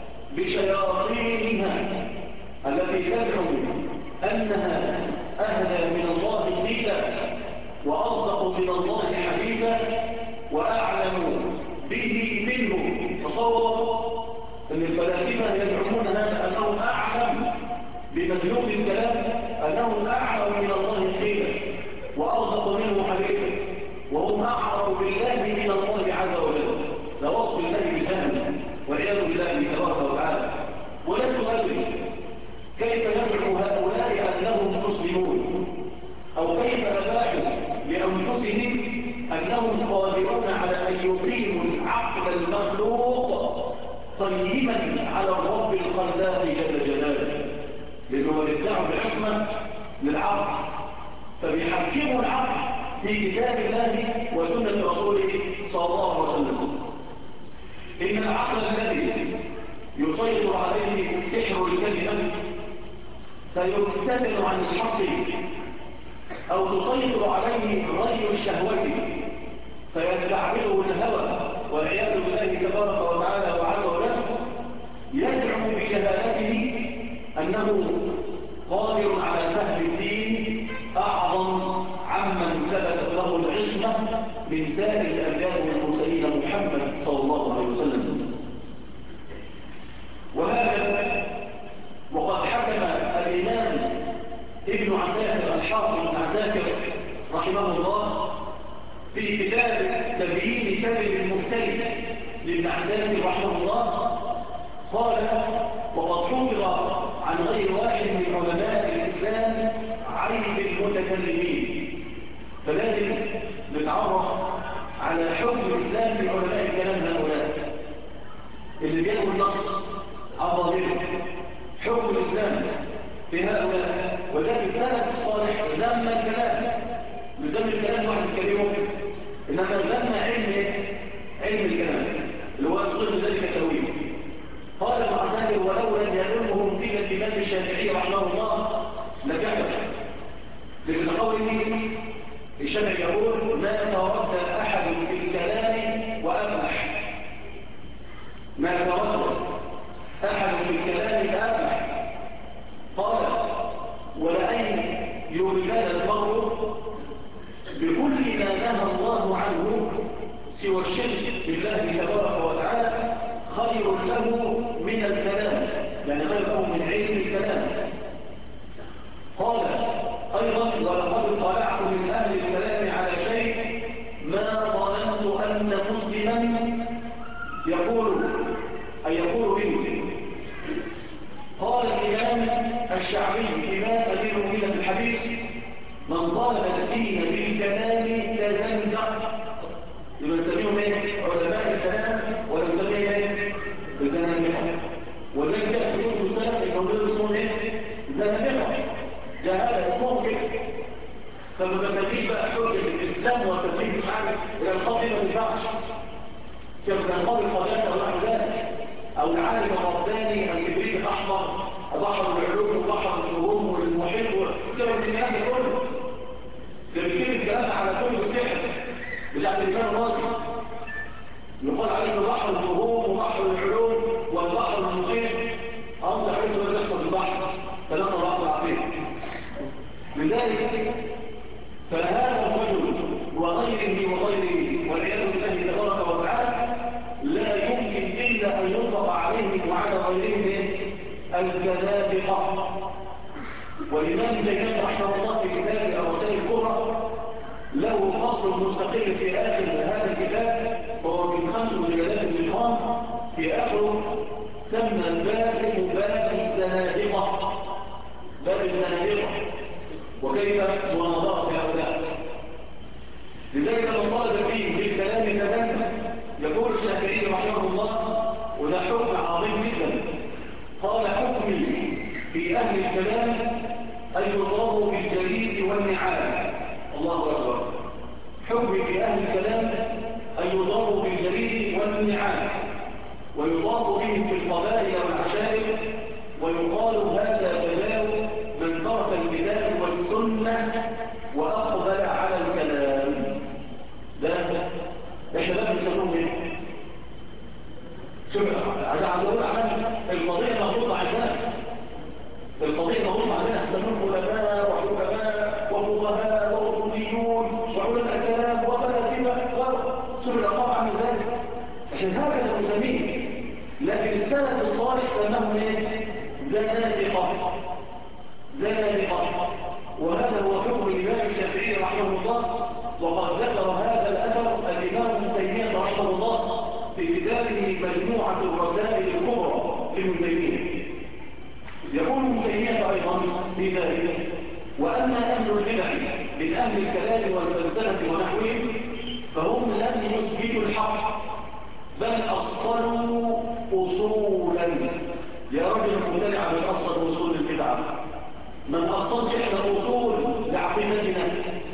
Speaker 1: بشياطينها التي تزعم أنها أهدى من الله قيلا وأصدق من الله حديثا وأعلم به منه. تصور أن الفلاسفة يزعمون هذا أنهم أعلم بمدلول الكلام، أنهم أعلم من الله قيلا وأصدق منه حديثا وهم أعرف بالله من الله عز وجل. ده وصف الله بالجهل والعياذ بالله تبارك وتعالى. ولست أدري كيف يزعم هؤلاء أنهم مسلمون، أو كيف أباحوا لأنفسهم أنهم قادرون على أن يقيموا العقل المخلوق قيما على الرب الخلاق جل جلاله، لأنه يدعوا العصمة للعقل، فبيحكموا العقل في كتاب الله وسنة رسوله صلى الله عليه وسلم. إن العقل الذي يسيطر عليه سحر الكلمة فيرتدل عن الحق، أو تسيطر عليه غي الشهوة فيستعبده الهوى والعياذ بالله تبارك وتعالى وعز وجل، يزعم بجهالته أنه قادر على فهم الدين أعظم عمن ثبتت له العصمة من سائر الأنبياء والمرسلين محمد صلى الله عليه وسلم. وهذا وقد حكم الإمام ابن عساكر الحافظ ابن عساكر رحمه الله في كتاب تبيين كذب المفتري لابن عساكر رحمه الله قال وقد حفظ عن غير واحد من علماء الإسلام عيب المتكلمين. فلازم نتعرف على حكم الإسلام في علماء الكلام هؤلاء اللي بيقول النص عظيم. حكم الإسلام في هؤلاء وذلك السلف الصالح ذم الكلام، بذم الكلام واحد يتكلمه، إنما ذم علم الكلام اللي هو يصير ذلك التأويل. قال ابن عساكر ولو لم يذمهم في الإمام الشافعي رحمه الله لكفر، لقوله الشافعي يقول ما تردد أحد في الكلام وأفلح، ما تردد أحد في الكلام فأفلح. قال ولأن يبتلى المرء بكل ما نهى الله عنه سوى الشرك بالله تبارك وتعالى خير له من الكلام، يعني خير له من علم الكلام. قال أيضا ولقد طلعت من أهل الكلام على شيء ما ظننت أن مسلما يقول به. قال الإمام الشعبي إمام أمير المؤمنين في الحديث من طلب الدين بالكلام تزندق. يبقى نسميهم ايه؟ علماء الكلام ولا نسميهم ايه؟ زنادقه. وذلك في كتب السلف الكونين اسمهم ايه؟ زنادقه. جهاله اسمهم كده. فما بسميش بقى حجه الاسلام واسميه مش عارف الالقاب دي ما تنفعش. سيبقى الالقاب القداسه ونحو ذلك، او العالم الرباني الكبريت الاحمر بحر العلوم وبحر النجوم والمحيط سيبقى من الناس كله. ده بيجيب الكلام على كل السحر بتاع الإمام الرازي، يقال عليه بحر النجوم وبحر العلوم والبحر المحيط. أنت عرفت ما بيحصل في البحر فنسأل الله العافية. لذلك فهذا الرجل وغيره والعياذ بالله تبارك وتعالى لا يمكن إلا أن يطلق عليهم وعلى غيرهم الزنادقة. والإمام ابن تيمية رحمه الله في كتابه الرسائل الكبرى له فصل مستقل في آخر هذا الكتاب، وهو من 5 مجلدات الإقام. في آخره سمى الباب اسمه باب الزنادقة، باب الزنادقة وكيف مناظرة هؤلاء. لذلك من طلب الدين بالكلام تزنى. يقول الشافعي رحمه الله وده حكم عظيم جدا، قال حكمي في أهل الكلام أن يضربوا بالجليد والنعال. الله أكبر. حكم في أهل الكلام أن يضربوا بالجليد والنعال ويضاف بهم في القبائل والعشائر، ويقال هذا جزاء من ترك الكتاب والسنة وأقبل على الكلام. ده احنا بقى بنسموه ايه؟ شوف عايز اقول عشان القضية مغلوطة عندنا، القضية مغلوطة عندنا. احنا علماء وحكماء وفقهاء وأصوليون وعلماء كلام وفلاسفة، شوف الألقاب عن ذلك. احنا هكذا نسميه، لكن السلف الصالح سماهم ايه؟ زنادقة. وهذا هو حكم الإمام الشافعي رحمه الله. وقد ذكر هذا الأثر الإمام ابن تيمية رحمه الله في كتابه مجموعة الرسائل الكبرى لابن تيمية. يقول ابن تيمية أيضا في ذلك وأما أهل البدع من أهل الكلام والفلسفة ونحوهم فهم لم يثبتوا الحق بل أصلوا أصولا. يا رجل المبتدع من أصل أصول البدع، من أصلش إحنا أصول لعقيدتنا.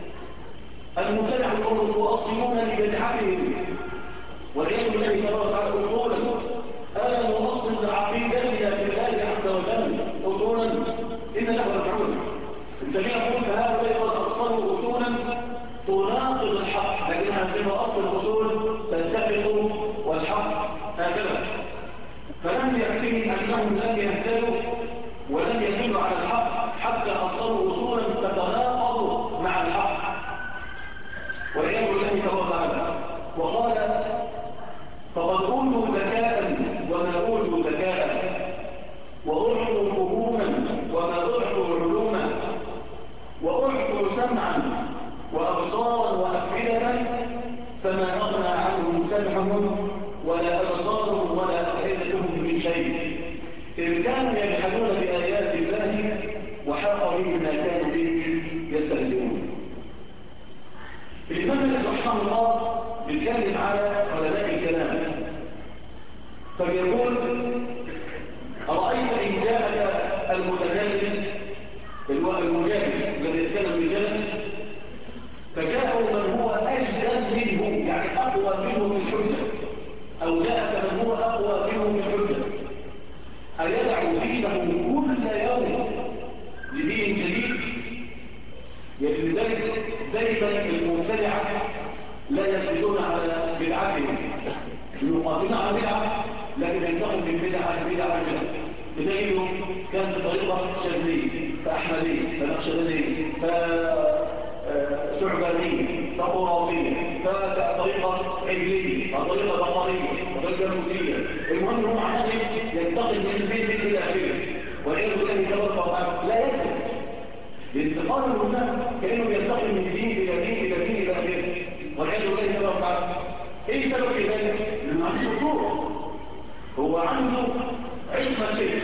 Speaker 1: المبتدع يؤصلون لبدعتهم والعياذ بالله تبارك وتعالى أصولا. أنا مؤصل لعقيدتنا في الله عز وجل أصولا إن له رجعون. انت ليه أقول فهؤلاء قد أصلوا أصولا تناقض الحق، لكن هذه أصل الأصول تتفق والحق هكذا. فلم يكفيهم أنهم لم يهتدوا ولم يدلوا على الحق حتى أصلوا أصولا تتناقض مع الحق والعياذ بالله تبارك وتعالى. وقال فقد أوتوا ذكاء وما أوتوا ذكاء وأعطوا فهوما وما أعطوا علوما وأعطوا سمعا وأبصارا وأفئدة فما أغنى عنهم سمعهم ولا أبصارهم ولا أفئدتهم من شيء إذ كانوا يجحدون بآيات الله وحاق بهم ما كانوا به يستهزئون. الإمام رحمه الله بيتكلم على علماء الكلام فيقول أرأيت إن جاءك المتكلم المجادل الذي يتكلم بالجدل فجاءه من هو أجدل منه يعني أقوى منه في الحجة، أو جاءك من هو أقوى منه في الحجة، أيدعو دينه كل يوم لدين جديد؟ يعني لذلك دائما المبتدعة لا يثبتون على بدعتهم، يقاتلون على بدعة لكن ينتقل من بدعة لبدعة تلاقيهم كان بطريقة شاذلية فأحمدية فنقشبندية فشعبانية فخرافية فطريقة عجلية فطريقة بطارية فطريقة روسية. المهم هو عمال ينتقل من بين إلى آخره والعياذ بالله تبارك وتعالى لا يثبت. الانتقال المنافق كأنه ينتقل من دين إلى دين إلى دين إلى آخره والعياذ بالله تبارك وتعالى. إيه سبب ذلك؟ لأنه ما عندوش أصول، هو عنده عصمة شيخ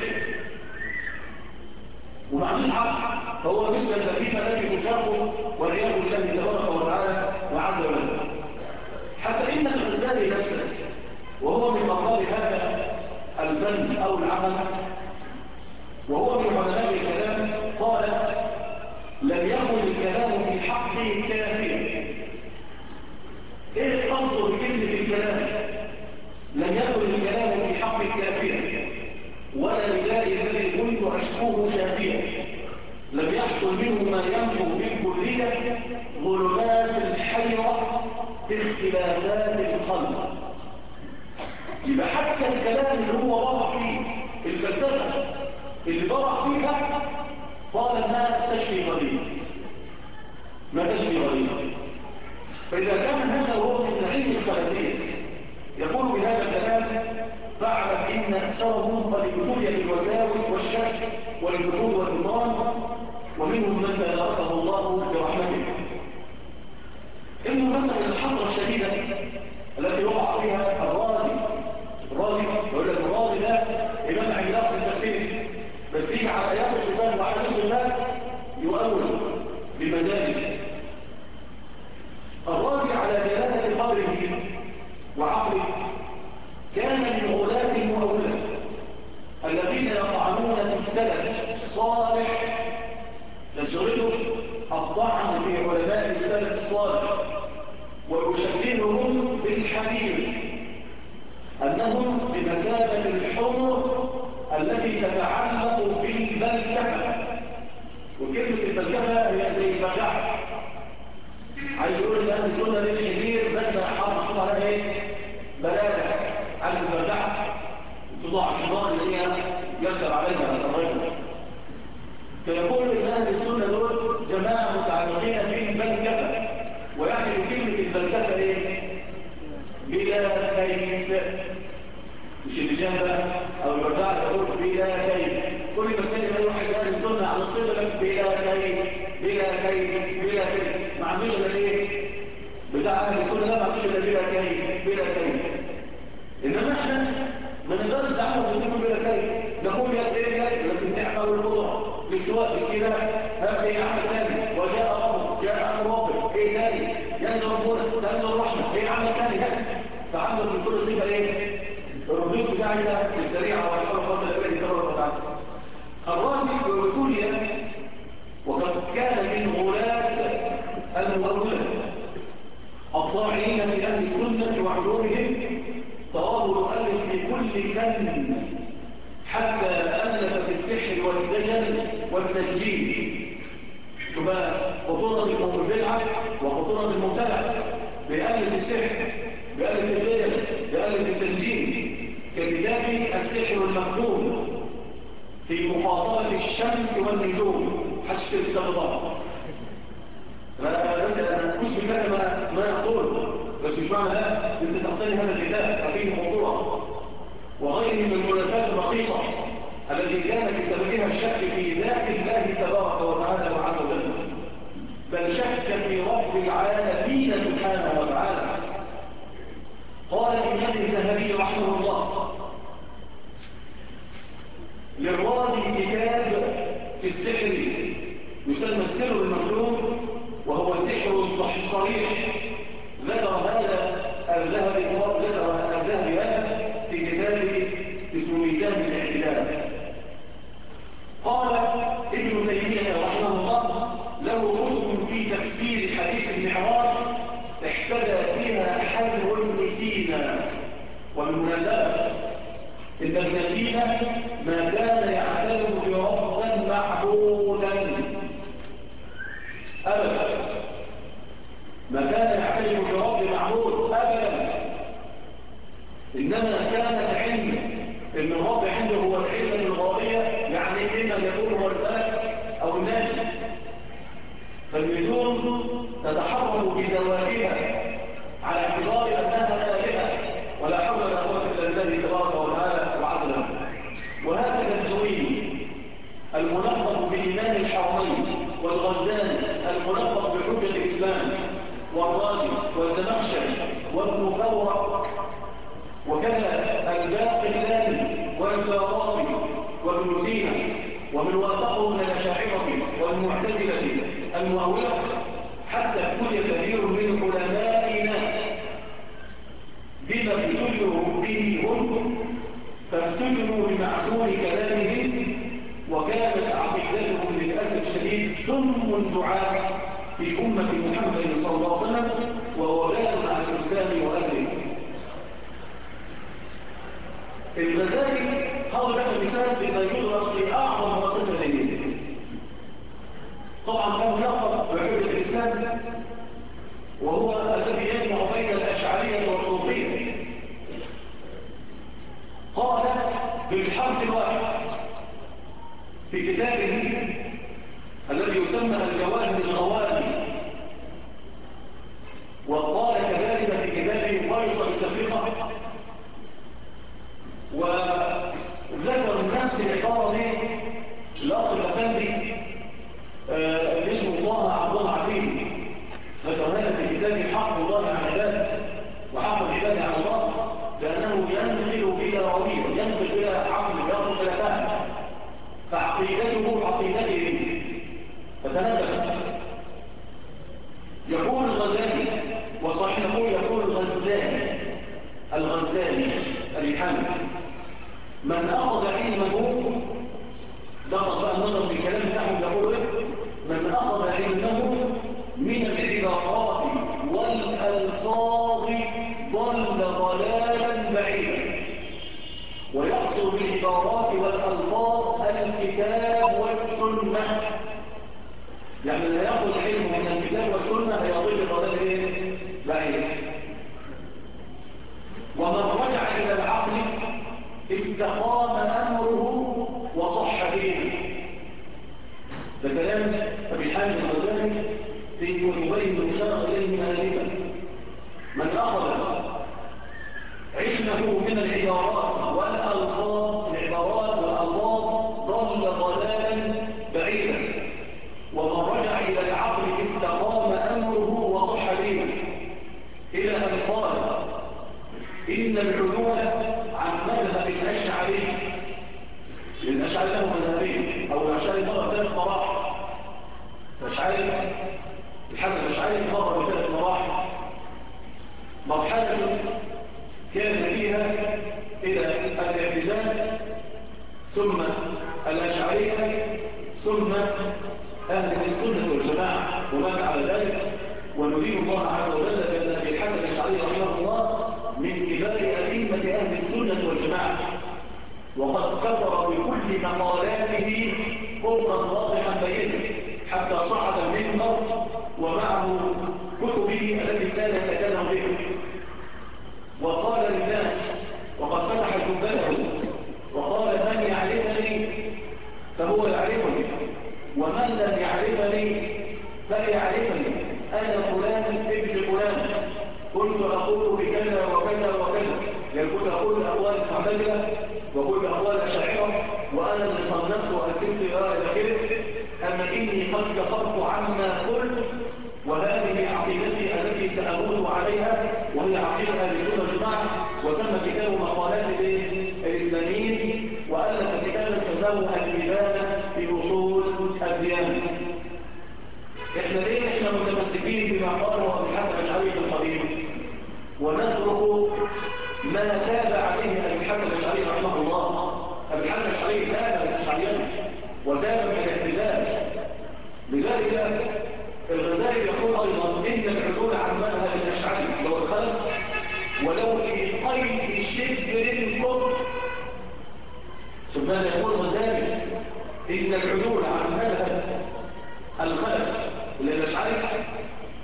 Speaker 1: وما عندوش حق، هو مثل الذين لم يشركوا والعياذ بالله تبارك وتعالى وعز وجل. حتى إن الغزالي نفسه وهو من أبطال هذا الفن أو العمل وهو من علماء الكلام قال: لم يكن الكلام في حقه كافيا. ايه قصده بكلمة الكلام؟ لم يكن الكلام في حقه كافيا ولا نداء الذي كنت أشكوه شافيا. لم يحصل منه ما ينبغ بالكلية ظلمات الحيرة في اختلافات الخلق. يبقى حتى الكلام اللي هو وضع فيه الفلسفة اللي وضع فيها قال ما تشفي غريب، ما تشفي غريب. فإذا كان هذا هو من زعيم الخلفية يقول بهذا الكلام فاعلم إن أكثرهم قد ابتلي بالوساوس والشك والجحود والإضرار ومنهم من تداركه الله برحمته. إنه مثلا الحسرة الشديدة التي وقع فيها الرازي يقول لك الرازي ده إمام عملاق التفسير بس يجي على آيات الصفات وأحاديث الصفات يؤول بمزاجه. الرازي على جلالة قدره وعقله كان من غلاة المؤولة الذين يطعنون في السلف الصالح، يشغلهم الطعن في علماء السلف الصالح ويشبههم بالحمير أنهم بمثابة الحمر التي تتعلق بالبلكفة. وكلمة البلكفة هي زي البجاعة. عايز يقول ان اهل السنه للحمير بدأ حاطط على ايه؟ بلاده على البجاعة تضع الحمار اللي هي يركب عليها الرجل. فيقول ان اهل السنه دول جماعه متعلقين بالبلكفه، ويعني كلمه البلكفه ايه؟ بلا كيف. مش الجنبه او البجاعه تقول بلا كيف. كل ما كلمه اي واحد اهل السنه على الصدر بلا كيف بلا كيف بلا كيف. ما عندوش الا ايه؟ بتاع اهل السنه ده ما عندوش الا بلا كيف بلا كيف. انما احنا ما نقدرش نعمل نقول بلا كيف. نقول يا ايه لكن نعمل القدره الاستواء باستيلاء هذا ايه عمل ثاني وجاء ربك جاء امر ربك ايه ثاني ينزل ربنا تنزل الرحمه ايه عمل ثاني ثاني. فعندك من كل صفه ايه؟ الردود بتاعتنا السريعه والحركات التي تمر بتاعتنا. الرازي وبتولي وقد كان من غلاة المؤولة الطاعنين في أهل السنة وعلومهم، تراه يؤلف في كل فن حتى ألف في السحر والدجل والتنجيم. ثم خطورة المبتدعة وخطورة المبتدع بألف السحر بألف الدجل بألف التنجيم ككتاب السحر المكتوب في مخاطرة الشمس والنجوم. حشف التغضاء بس أنا أسمي لك ما يقول، بس مش معنى ده أنت تقتني هذا الكتاب فيه خطورة. وغيره من المؤلفات الرخيصة التي كان بسببها الشك في ذات الله تبارك وتعالى وعز وجل، بل شك في رب العالمين سبحانه وتعالى. قال الإمام الذهبي رحمه الله للرازي كتاب في السحر يسمى السر المكتوب وهو سحر صريح. ذكر هذا الذهبي هذا في كتابه اسمه ميزان الاعتدال. قال ابن تيمية رحمه الله له كتب في تفسير حديث المعراج احتدى فيها حذو ابن سينا. وبالمناسبة إن ابن سينا ما كان يعتبر بربا معبودا أبدا، يعترف برب معبود أبدا، إنما كان العلم إن الرب عنده هو العلم الغائية، يعني إما يكون هو الفلك أو النجم. فالنجوم تتحرك بدوائرها على اعتبار أنها آلهة، ولا حول ولا قوة إلا بالله تبارك وتعالى وعظنا. وهكذا الجويني الملقب بإمام الحرمين، والغزالي الملقب بحجة الإسلام، والرازي والزمخشري وابن فورق، وكذا الباقلاني والفارابي وابن سينا، ومن وافقه من الأشاعرة والمعتزلة المؤولة، حتى ابتلي كثير من علمائنا بما ابتلوا به هم، فافتتنوا بمعسول كلامهم، وكانت عقيدتهم للأسف الشديد ثم دعاء في أمة محمد صلى الله عليه وسلم، ووبال على الإسلام وأهله. الغزالي هذا لك مثال بما يدرس في أعظم مؤسسة دينية. طبعا كان يلقب بحجة الإسلام، وهو الذي يجمع بين الأشعرية والصوفية. قال بالحرف الواحد في كتابه الذي يسمى الجواهر الغوالي، وقال كذلك في كتابه فيصل التفرقة، وذكر نفس العبارة دي الأخ الأفندي اللي اسمه الله عبد الله عفيف، ذكر هذا في كتابه حق الله عن عباده وحق العباد على الله، لأنه ينقل بلا روية، ينقل بلا عقل، ينقل بلا فهم، فعقيدته عقيدته فتنبه. يقول الغزالي، وصحيح يقول الغزالي الحمد، من أخذ علمه، ضغط بقى النظر في الكلام بتاعهم، يقول من أخذ علمه من العبارات والألفاظ ضل ضلالا بعيدا. ويقصد بالعبارات والألفاظ الكتاب والسنة، يعني لا يأخذ علمه من الكتاب والسنة هيضل ضلالا بعيدا. ومن رجع إلى العقل استقام أمره وصح دينه. ده كلام أبي حامد الغزالي في كتبيه المشار إليه آنفا. من أخذ علمه من العبارات والألفاظ ضل ضلالا بعيدا. ومن رجع إلى العقل استقام أمره وصح دينه، إلى أن قال إن العلوم عن مذهب الأشعري، الأشعري له مذهبين، أو الأشعري مرة ثلاث مراحل، الأشعري الحسن الأشعري مرة بثلاث مراحل. مرحلة كان فيها إلى الاعتزال، ثم الأشعرية، ثم أهل السنة والجماعة، ومات على ذلك. ونريد الله عز وجل بأن أبي الحسن الأشعري رحمه الله من كبار أئمة أهل السنة والجماعة، وقد كفر بكل مقالاته كفرا واضحا بينا، حتى صعد المنبر ومعه كتبه التي كان يتكلم بها، وقال للناس وقد فتح جبته وقال من يعرفني فهو يعرفني، ومن لم يعرفني فليعرفني، أنا فلان ابن فلان، كنت أقول بكذا وكذا وكذا، يعني كنت أقول بأقوال المعتزلة وأقول بأقوال الأشاعرة، وأنا اللي صنفت وأسست إلى آخره، أما إني قد كفرت عما قلت، وهذه عقيدتي التي سأموت عليها، وهي عقيدة أهل السنة والجماعة. وسمى كتابه مقالات الإسلاميين، وألف كتابا سماه الإبانة في أصول الديانة. إحنا ليه إحنا متمسكين بما قاله أبي الحسن الأشعري في القديم، ونترك ما تاب عليه أبي الحسن الأشعري رحمه الله. أبي الحسن الأشعري تاب من الأشعريين وتاب من الاعتزال. لذلك الغزالي يقول أيضا إن العدول عن مذهب الأشعري لو الخلف ولو في قيد شبر كفر. ثم يقول الغزالي إن العدول عن مذهب الخلف الأشعري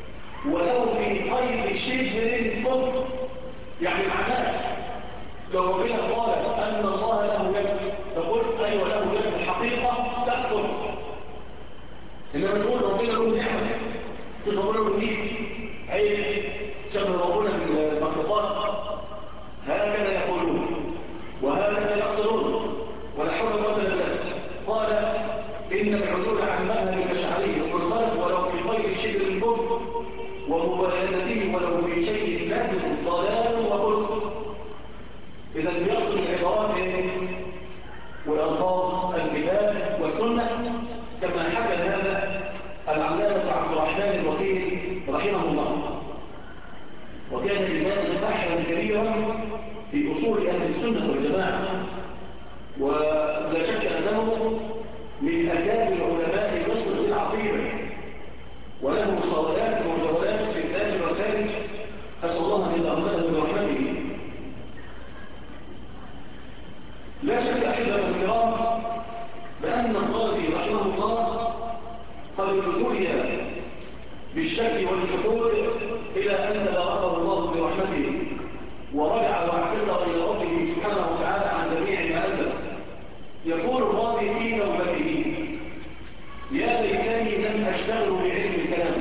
Speaker 1: ولو في قيد شبر كفر. يعني معناه لو ربنا قال أن الله له يد فقلت أيوة له يد الحقيقة تكفر. إنما نقول ربنا له نعمة مش ربنا له ايد عيب شبه ربنا بالمخلوقات. هكذا يقولون وهكذا يقصرون ولا حول ولا قوة إلا بالله. قال إن العدول عن مذهب الأشعري والخلق ولو في قيد شبر الكفر ومباينته ولو في شيء نازل ضلال وكفر. إذا بيقصد العبارات والألفاظ الكتاب والسنة كما حكى هذا العلامة عبد الرحمن الوكيل رحمه الله، وكان الإمام بحرا كبيرا في أصول أهل السنة والجماعة، ولا شك أنه من أكابر علماء مصر في العقيدة، وله صولات وجولات في الداخل والخارج، أسأل الله أن يتغمده برحمته. لا شك أحبة الكرام بأن القاضي رحمه الله قد ابتلي بالشك والجحود إلى أن تباركه الله برحمته ورجع واعتذر إلى ربه سبحانه وتعالى عن جميع ما ألف. يقول القاضي في نوبته: يا ليتني لم أشتغل بعلم الكلام.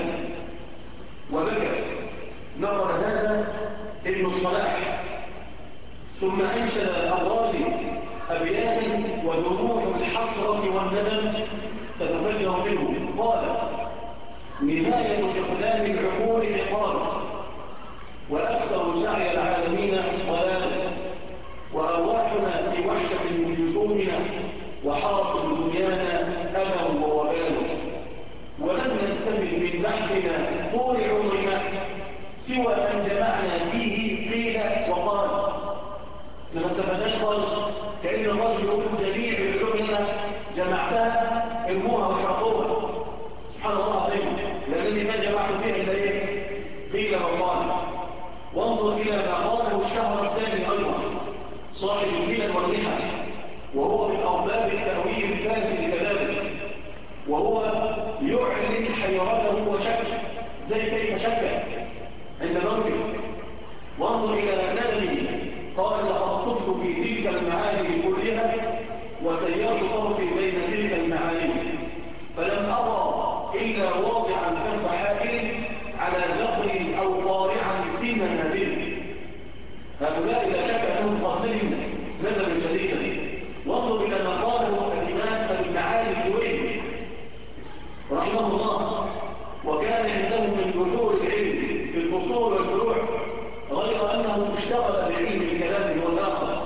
Speaker 1: وبكى. نقل هذا ابن الصلاح ثم أنشد الأقوالي أبيات ودموع الحسرة والندم تتفجر منه. قال: نهاية إقدام العقول عقال، وأكثر سعي العالمين ضلال، وأرواحنا في وحشة من جسومنا، وحاصل دنيانا أذى ووبال، ولم نستمر من بحثنا طول عمرنا سوى أن جمعنا فيه قيل وقال. لما استفدناش خالص، كأن الرجل يقول جميع العلوم جمعتها ارموها وحرقوها. سبحان الله العظيم، لأنني ما جمعت فيها إلا إيه؟ قيل وقال. وانظر إلى ما قاله الشهر الثاني أيضا صاحب الهلل والنحل، وهو من أرباب التأويل الفاسد كذلك، وهو يعلن حيرته وشكه زي كيف شك عند موته. وانظر إلى ندمي، قال: لقد طفت في تلك المعاني كلها وسيرت طرفي بين تلك المعاني فلم أرى إلا واضعا كف حائل على ذقن أو قارعا سنا نادل. هؤلاء لا شك أنهم قاتلين نزل شديدا. وانظر إلى ما قاله الإمام أبو المعالي الجويني رحمه الله، وكان عنده من جذور العلم في الأصول والفروع، غير أنه اشتغل بعلم الكلام والآخر.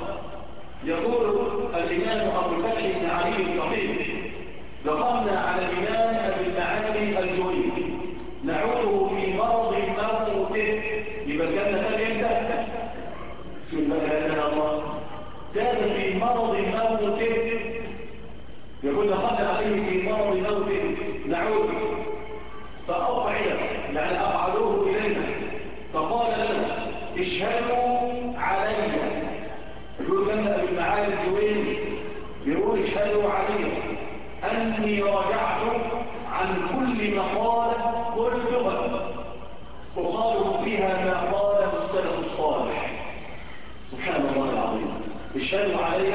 Speaker 1: يقول الإمام أبو الفتح بن علي الفقيه: دخلنا على الإمام أبي المعالي الجويني نعوده في مرض موته. يبقى كان امتى؟ شو المكان الله كان في مرض موته. يقول دخلنا عليه في مرض موته نعوده فأقعد، يعني أقعدوه إلينا، فقال لنا: اشهدوا علي. يقول لنا أبي المعالي الجويني يقول: اشهدوا علي أني رجعت عن كل مقالة كلها أخالف فيها ما قاله السلف الصالح. سبحان الله العظيم. اشهدوا علي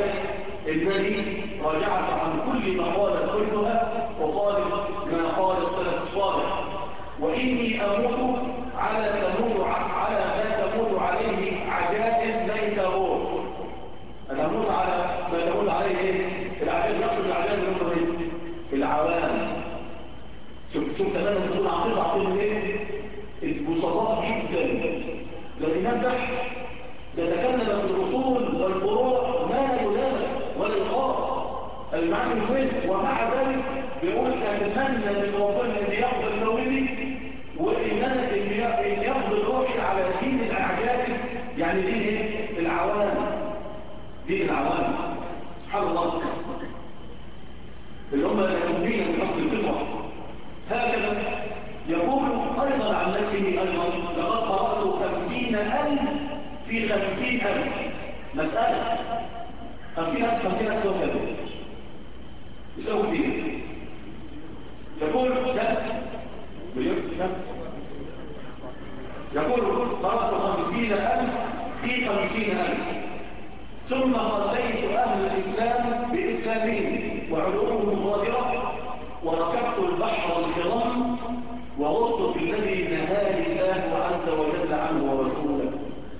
Speaker 1: أنني رجعت عن كل مقالة كلها أخالف ما قال السلف الصالح، وإني أموت على ما تموت عليه عجائز ليس روح. أنا أموت على ما تموت عليه العجائز. يقصد العجائز من العوام. شوف تماما تكون عقيدة ايه؟ البسطاء جدا. لكن نفتح يتكلم في الأصول والفروع ما لا يدامى ولا يقار المعنى الفيل، ومع ذلك بيقول: أتمنى من ربنا أن يقبل نومي وإن يقبل روحي على دين الأعجاز، يعني دين العوام. دين العوام. سبحان الله. الأمة الأمية من أصل الفطرة. هكذا يقول أيضا عن نفسه أيضا: لقد قرأت 50,000 في 50,000 مسألة. 50,000 وكذا يساوي كتير. يقول: لا مليون، لا يقول قرأت 50,000 في 50,000، ثم خليت أهل الإسلام بإسلامهم وعلومهم الظاهرة، وركبت البحر الخضم وغصت في الذي نهاني الله عز وجل عنه ورسوله.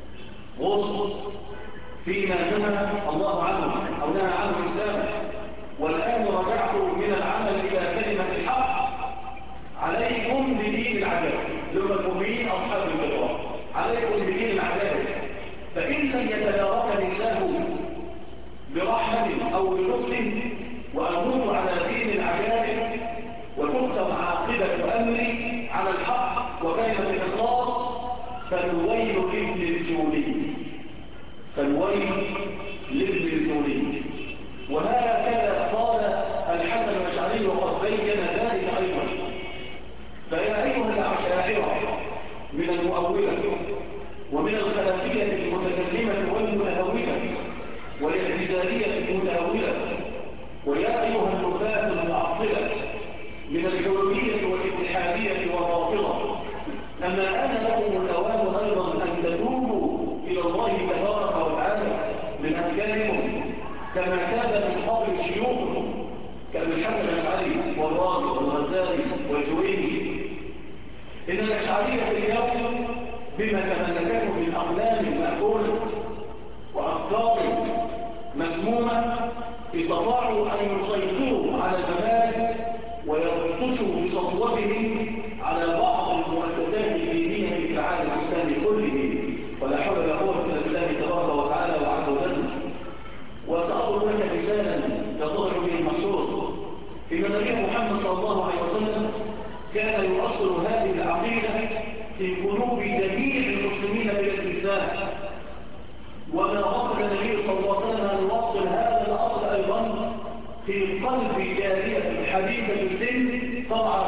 Speaker 1: غصت فيما نهى الله عنه أو نهى عنه الإسلام، والآن رجعت من العمل إلى كلمة الحق. عليكم بدين العجائز، لما المؤمنين أصحاب الفطرة، عليكم بدين العجائز، فإن لم يتداركني الله برحمة أو بلطف وأموت على دين العجائز وتختم عاقبة أمري على الحق وكلمة الإخلاص، فالويل لابن الجولي، فالويل لابن الجولي. وهكذا قال الحسن الأشعري وقد بين ذلك أيضا. فيا أيها الأشاعرة من المؤولة ومن الخلفية المتكلمة والمتهولة والاعتزالية المتهولة، ويا أيها النفاة المعطلة من الحلولية والاتحادية والرافضة، أما آن لكم الأوان أيضا أن تتوبوا إلى الله تبارك وتعالى من أفكاركم كما تاب من قبل شيوخكم كابن الحسن الأشعري والرازي والغزالي والجويني. إن الأشعرية اليوم بما تملكته من أقلام مأكولة وأفكار مسمومة استطاعوا أن يسيطروا على الممالك ويبطشوا بسطوتهم على بعض المؤسسات الدينية في العالم الإسلامي كله، ولا حول ولا قوة إلا بالله تبارك وتعالى وعز وجل. وسأضرب لك مثالا يتضح به المقصود. إن النبي محمد صلى الله عليه وسلم كان يؤصل هذه العقيدة في قلوب جميع المسلمين بلا استثناء، وما غفل النبي صلى الله عليه وسلم أن يوصل هذا الأصل أيضا في قلب جارية حديثة السن ترعى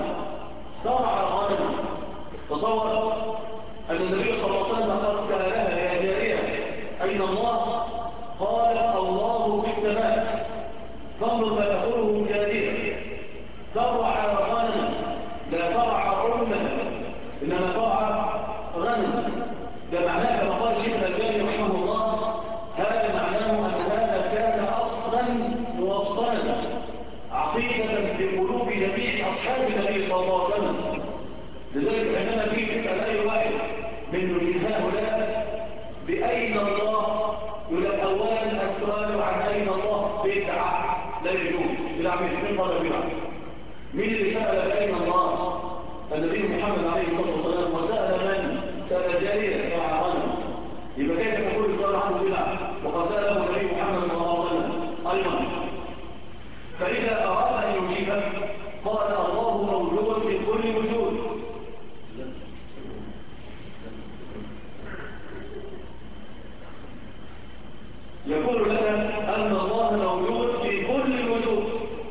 Speaker 1: غنما. تصور أن النبي صلى الله عليه وسلم قد سألها يا جارية أين الله؟ قال الله في السماء. فانظر ما تقوله جارية ترعى غنما، لا ترعى أمها إنما ترعى غنما. ده معناه كما قال الشيخ الألباني رحمه الله، هذا معناه أن هذا كان أصلا موصلا عقيدة في قلوب جميع أصحاب النبي صلى الله عليه وسلم. لذلك عندما تيجي تسأل أي واحد من هؤلاء بأين الله، يقول لك أولا السؤال عن أين الله بدعة لا يجوز. بدعة من قال بدعة. مين اللي سأل بأين الله؟ النبي محمد عليه الصلاة والسلام. وسأل من؟ سأل جارية مع غنم. يبقى كيف تقول السؤال عنه بدعة وقد سأله النبي محمد صلى الله عليه وسلم أيضا؟ فإذا أراد أن يجيبك قال الله موجود في كل وجود. يقول لك أن الله موجود في كل الوجود،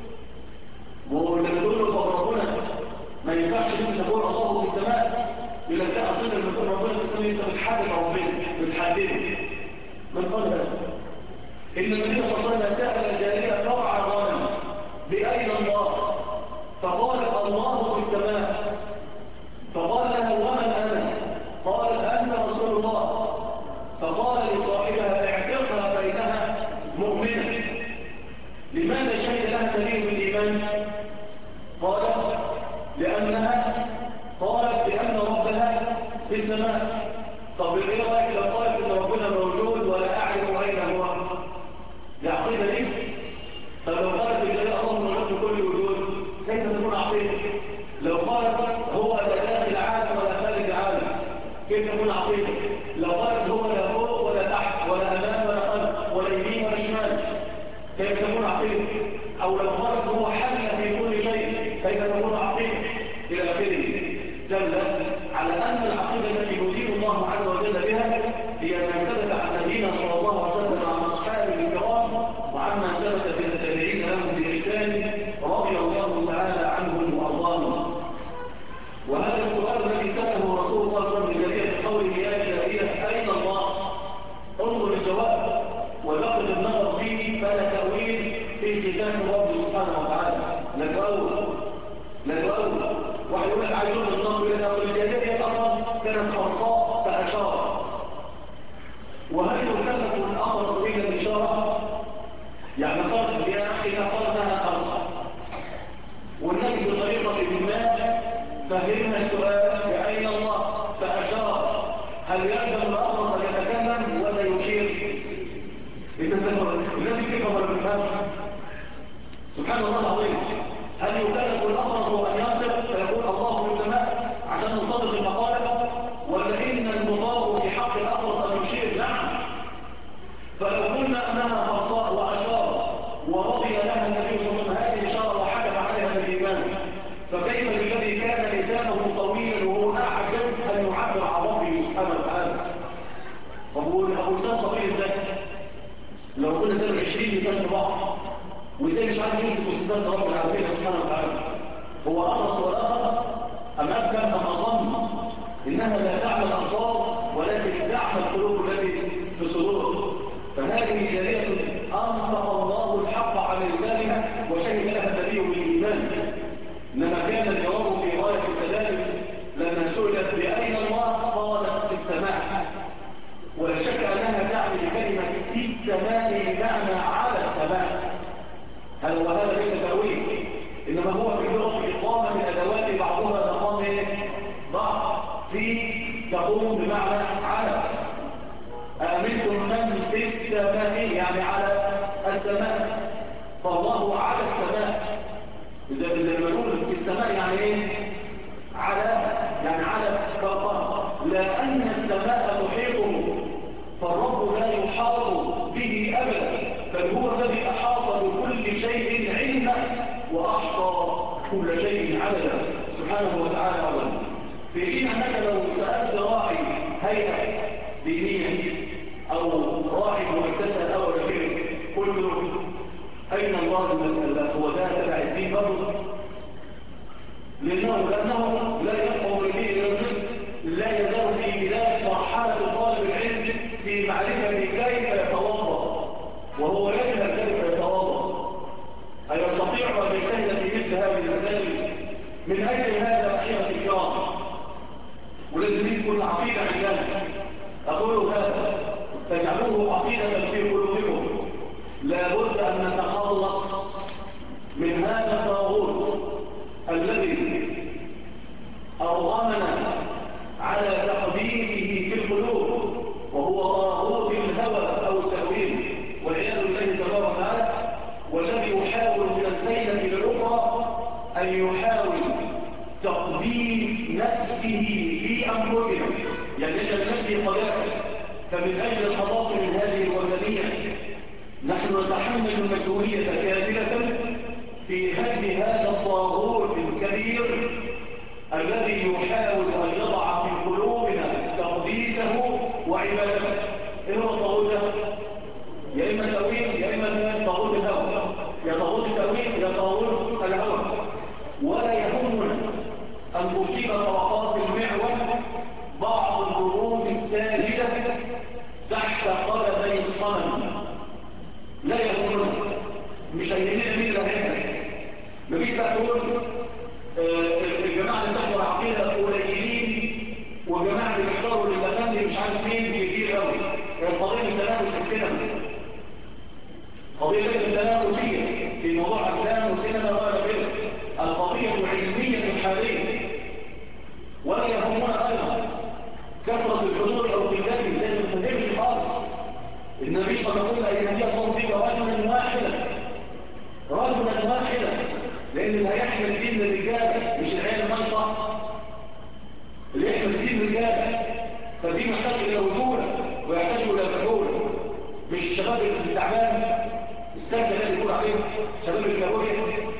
Speaker 1: ولما تقول ربنا ما ينفعش انت تقول الله في السماء، يقول لك لا اصلا لما تقول ربنا في السماء انت بتحدد ربنا، بتحدده. من قال هذا؟ ان النبي صلى الله عليه وسلم سأل جارية ترعى غنما بأين الله؟ فقالت الله في السماء. فقال لها ومن أنا؟ قالت أنت رسول الله. فقال لصاحبها اعتقها فإنها مؤمنة. لماذا شهد لها دليل بالإيمان؟ قالت لأنها قالت بأن ربها في السماء. طب ايه رأيك لو قالت ان ربنا موجود ولا أعلم أين هو؟ يعقيدة ليه؟ طب لو قالت ان الله موجود في كل وجود كيف تكون عقيدة؟ لو قالت هو لا داخل عالم ولا خارج عالم كيف تكون عقيدة؟ لو قالت هو لا فوق ولا تحت ولا أمام ولا خلف ولا يمين ولا شمال كيف تكون عقيدة؟ أو لو قالت هو حل في كل شيء كيف تكون عقيدة؟ إلى آخره. دل على أن العقيدة التي يدين الله عز وجل بها هي ما ثبت عن نبينا صلى الله عليه وسلم عن أصحابه الكرام وعما ثبت من التابعين لهم بإحسان رضي الله تعالى عنهم وأرضاهم. وهذا السؤال الذي سأله رسول الله صلى الله عليه وسلم بقوله يا جارية أين الله؟ انظر الجواب ودقق النظر فيه فلا تأويل في صفات رب سبحانه وتعالى. لا تؤول واحد يقول لك عايزون النص يقول لك اصل الجارية اصلا كانت خرصاء فأشارت. وهل يكلف الأخرس إلا الإشارة؟ يعني قال يا أخي لقرنها خرصة، والنبي بطريقة ما فهمنا السؤال بأين الله فأشار. هل يلزم الأخرس أن يتكلم ولا يشير؟ الذي كيف ولا بالفهم؟ سبحان الله العظيم. هل يكلف الأخرس أن ينطق فيقول الله في السماء عشان نصدق المقالة، ولا إن المطاع في حق الأخرس أن يشير؟ نعم. فلو قلنا أنها خرصاء وأشار ورضي لها النبي صلى الله عليه وسلم هذه الإشارة وحكم عليها بالإيمان، فكيف بالذي كان لسانه طويلا وهو أعجز أن يعبر عن ربه سبحانه وتعالى؟ طب أبو لسان طويل ازاي؟ لو قلنا ده 20 لسان في بعض، وازاي مش عارف يثبت صفات رب العالمين سبحانه وتعالى؟ هو أخرس والآخر أم أبكم أم أصم؟ إنها لا تعمل الأبصار ولكن تعمل القلوب التي في الصدور. فهذه جارية أنطق الله الحق على لسانها وشهد لها النبي بالإيمان. إنما كان الجواب في غاية السلام لما سئلت بأين الله قالت في السماء، ولا شك أنها تعني بكلمة في السماء بمعنى على السماء. وهذا ليس تأويل، إنما هو في اللغة إقامة الأدوات بعضها مقام بعض. في تقوم بمعنى على. أأمنتم من في السماء يعني على السماء، فالله على السماء. إذا نقول في السماء يعني إيه؟ على، يعني على فوق، لأن السماء تحيطه، فالرب لا يحاط به أبدا، بل هو الذي أحاط بكل شيء علما وأحصى كل شيء عددا سبحانه وتعالى أولا. في حين أنك لو سألت راعي هيئة دينية أو راعي مؤسسة أو غيره قلت له أين الله هو ده تبع الدين برضه؟ لأنه لا يفهم الدين إلى الجزء، لا يزال في بداية مرحلة طالب العلم في معرفة كيف يتوضأ، وهو يجهل كيف يتوضأ. أيستطيع أن يجتهد في مثل هذه المسائل؟ من أجل هذا أحيانا الكرام ولازم يكون عقيدة عندنا. أقول هذا تجعلوه عقيدة في قلوبكم. لابد أن نتخلص من هذا الطاغوت الذي أرغمنا على تقديسه في القلوب، وهو طاغوت الهوى أو التأويل والعياذ بالله تبارك وتعالى، والذي يحاول من الليلة إلى الأخرى أن يحاول تقديس نفسه في أنفسنا، يعني يجعل نفسه قداسة. فمن أجل الخلاص من هذه الوثنية نحن نتحمل المسؤولية كاملة في هدم هذا الطاغوت الكبير الذي يحاول أن يضع في قلوبنا تقديسه وعبادته. إيه هو الطاغوت ده؟ يا إما التأويل يا إما طاغوت الهوى، يا طاغوت التأويل يا طاغوت الهوى. ولا يهمنا أن تصيب طبقات المعول بعض الرموز الساجدة تحت قدمي الصنم، لا يهمنا، مش هيهمنا مين اللي هيهمك. مفيش بقى تقول الجماعة اللي بتحضر عقيدة قليلين والجماعة اللي بيحضروا للأفندي مش عارف مين كتير قوي. القضية مش تنافس في السينما، قضية ليست تنافسية في موضوع أفلام وسينما ولا غيره، القضية علمية حالية. ولا يهمنا أيضا كثرة الحضور أو قلته زي ما تنتهيش خالص. النبي صلى الله عليه وسلم أن يهدي الله بك رجلا واحدا، رجلا واحدا، لأن اللي هيحمل دين الرجال مش العيال المنصة، اللي يحمل دين الرجال. فدي محتاج إلى رجولة ويحتاج إلى فحولة، مش الشباب التعبان السجل اللي يقول عليه شباب الكابوريا.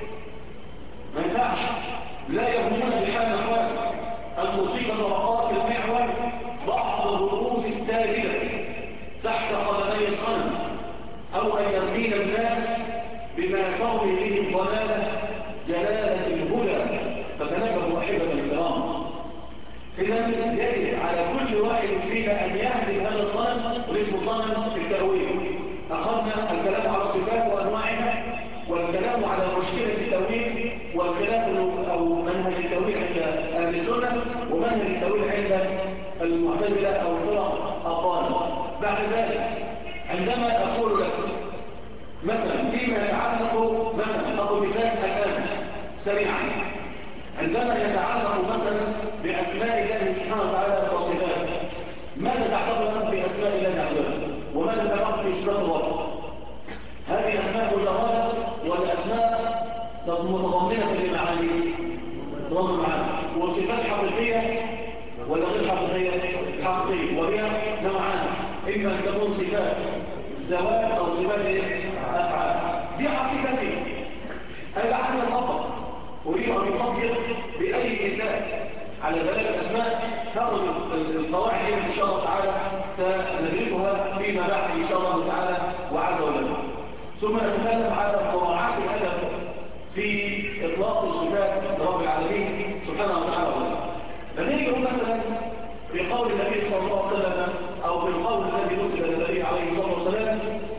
Speaker 1: ما ينفعش. لا يهمنا بحال الأحوال أن نصيب طبقات المعول بعض الرؤوس الساجدة تحت قدمي الصنم، أو أن يرمينا الناس بما ترمي به الضلالة جلالة الهدى. فتنبهوا أحبة الكرام. إذا يجب على كل واحد فينا أن يهدم هذا الصنم واسمه صنم التأويل. أخذنا الكلام على الصفات وأنواعها، والكلام على مشكلة التأويل، والخلاف أو منهج التأويل عند أهل السنة ومنهج التأويل عند المعتزلة أو الفرق أقال. بعد ذلك عندما أقول لك مثلا فيما يتعلق مثلا أقول مثال الآن سريعا، عندما يتعلق مثلا بأسماء الله سبحانه وتعالى وصفاته، ماذا تعتقد بأسماء الله تعالى وماذا تعتقد بإثبات الرب؟ هذه أسماء مجردة ولا أسماء متضمنة لمعاني؟ متضمنة معاني. وصفات حقيقية ولا غير حقيقية؟ حقيقية، وهي نوعان، إما أن تكون صفات زوال أو صفات أفعال. دي حقيقتي أنا عايز أطبق، أريد أن أطبق بأي مثال على ذلك الأسماء. هاخد القواعد دي إن شاء الله تعالى سندرسها فيما بعد إن شاء الله تعالى وعز وجل. ثم نتكلم على مراعاة الأدب في إطلاق الصفات لرب العالمين سبحانه وتعالى. لما يجي مثلا في قول النبي صلى الله عليه وسلم أو في القول الذي نزل النبي عليه الصلاة والسلام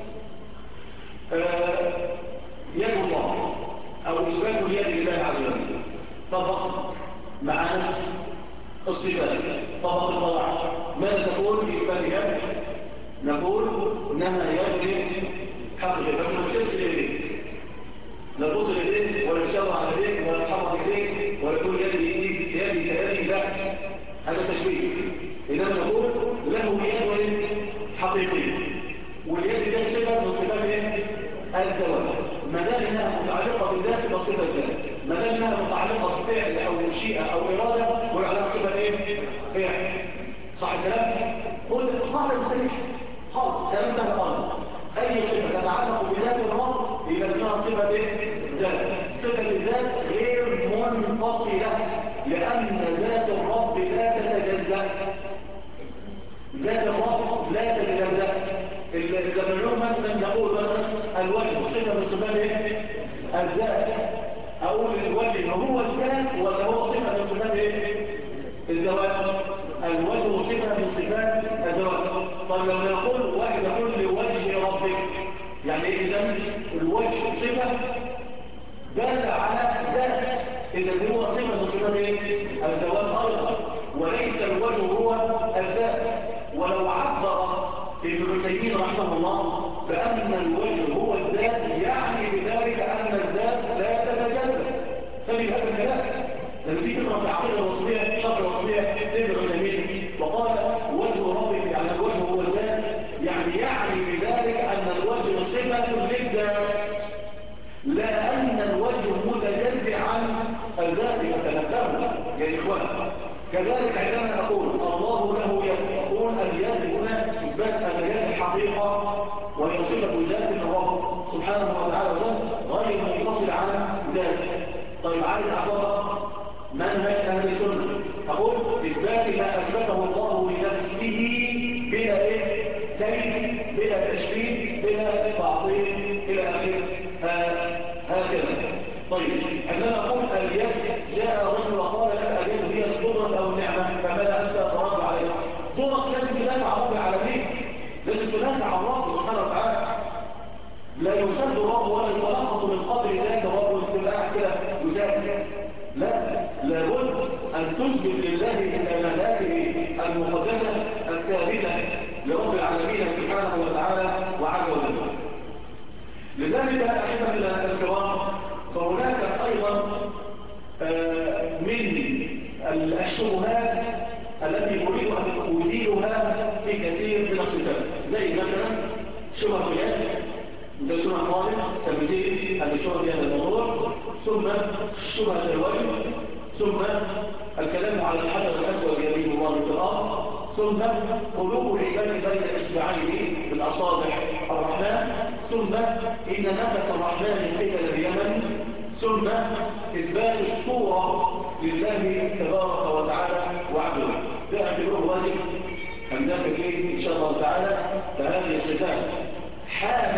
Speaker 1: يد الله أو إثبات اليد لله عز وجل، طبق معنا الصفات، طبق القواعد. ماذا تقول في إثبات اليد؟ نقول إنها يد حقيقية، بس ما تشيرش لإيديك، لا تبص لإيديك ولا تشاور على إيديك ولا تحرك إيديك ولا تقول يدي كيدي، لا، هذا تشبيه. إنما نقول له يد حقيقية، واليد دي صفة من صفات الزواج. ما دام انها متعلقه بالذات يبقى صفه الذات، ما دام انها متعلقه بفعل او مشيئه او اراده ويعلى صفه ايه؟ فعل. صح الكلام؟ خد القاعده السريعه خالص، كلام سهل خالص. اي صفه تتعلق بذات الرب يبقى اسمها صفه ايه؟ ذات. صفه الذات غير منفصله، لان ذات الرب لا تتجزا. ذات الرب لا تتجزا. لما نقول مثلا نقول مثلا الوجه صفه من صفات ايه؟ الذات. اقول الوجه هو الذات ولا هو صفه من صفات ايه؟ الزواج. الوجه صفه من صفات الزواج. طب لما نقول واحد يقول لوجه ربك، يعني ايه اذا؟ الوجه صفه دل على ذات، اذا هو صفه من صفات ايه؟ الزواج ايضا، وليس الوجه هو الذات. ولو عبر ابن عثيمين رحمه الله بأن الوجه هو الذات، يعني بذلك أن الذات لا تتجزأ. فبي هذا الكلام لما تيجي تقرأ في العقيدة الوصولية شرح الوصولية ابن عثيمين وقال وجه ربك يعني الوجه هو الذات، يعني بذلك أن الوجه صفة للذات، لا أن الوجه متجزئ عن الذات. فتنبهوا يا إخوان. كذلك عندما أقول الله له يد، أقول اليد هنا إثبات أن اليد حقيقة وهي صفة ذات الرب سبحانه وتعالى غير منفصل عن ذاته. طيب عايز أطبق منهج أهل السنة، أقول إثبات ما أثبته الله لنفسه بلا إيه؟ كيف، بلا تشبيه، بلا تعطيل إلى آخره. هكذا. طيب عندما أقول اليد، جاء رجل وقال لك اليد هي القدرة أو النعمة، فماذا أنت ترد عليه؟ دورك لازم تدافع عن رب العالمين، لازم تدافع عن رب سبحانه وتعالى. لا يسد الرب ولا يتنقص من قدر ذات الرب وتبقى كده يسد، لا، لابد أن تثبت لله كمالاته المقدسة الثابتة لرب العالمين سبحانه وتعالى وعز وجل. لذلك أحبة الكرام، فهناك أيضا من الشبهات التي أريد أن أزيلها في كثير من الصفات، زي مثلا شبهة اليد، ده شبهة خالد سميتين هذه الشبهة في هذا الموضوع، ثم شبهة الوجه، ثم الكلام على الحجر الأسود يمين الله في الأرض، ثم قلوب العباد بين إصبعين بالأصابع الرحمن، ثم إن نفس الرحمن قبل اليمن، ثم إثبات الصورة لله تبارك وتعالى وعده. ده اعتبره واجب هنذاكر فيه إن شاء الله تعالى. فهذه الصفات حال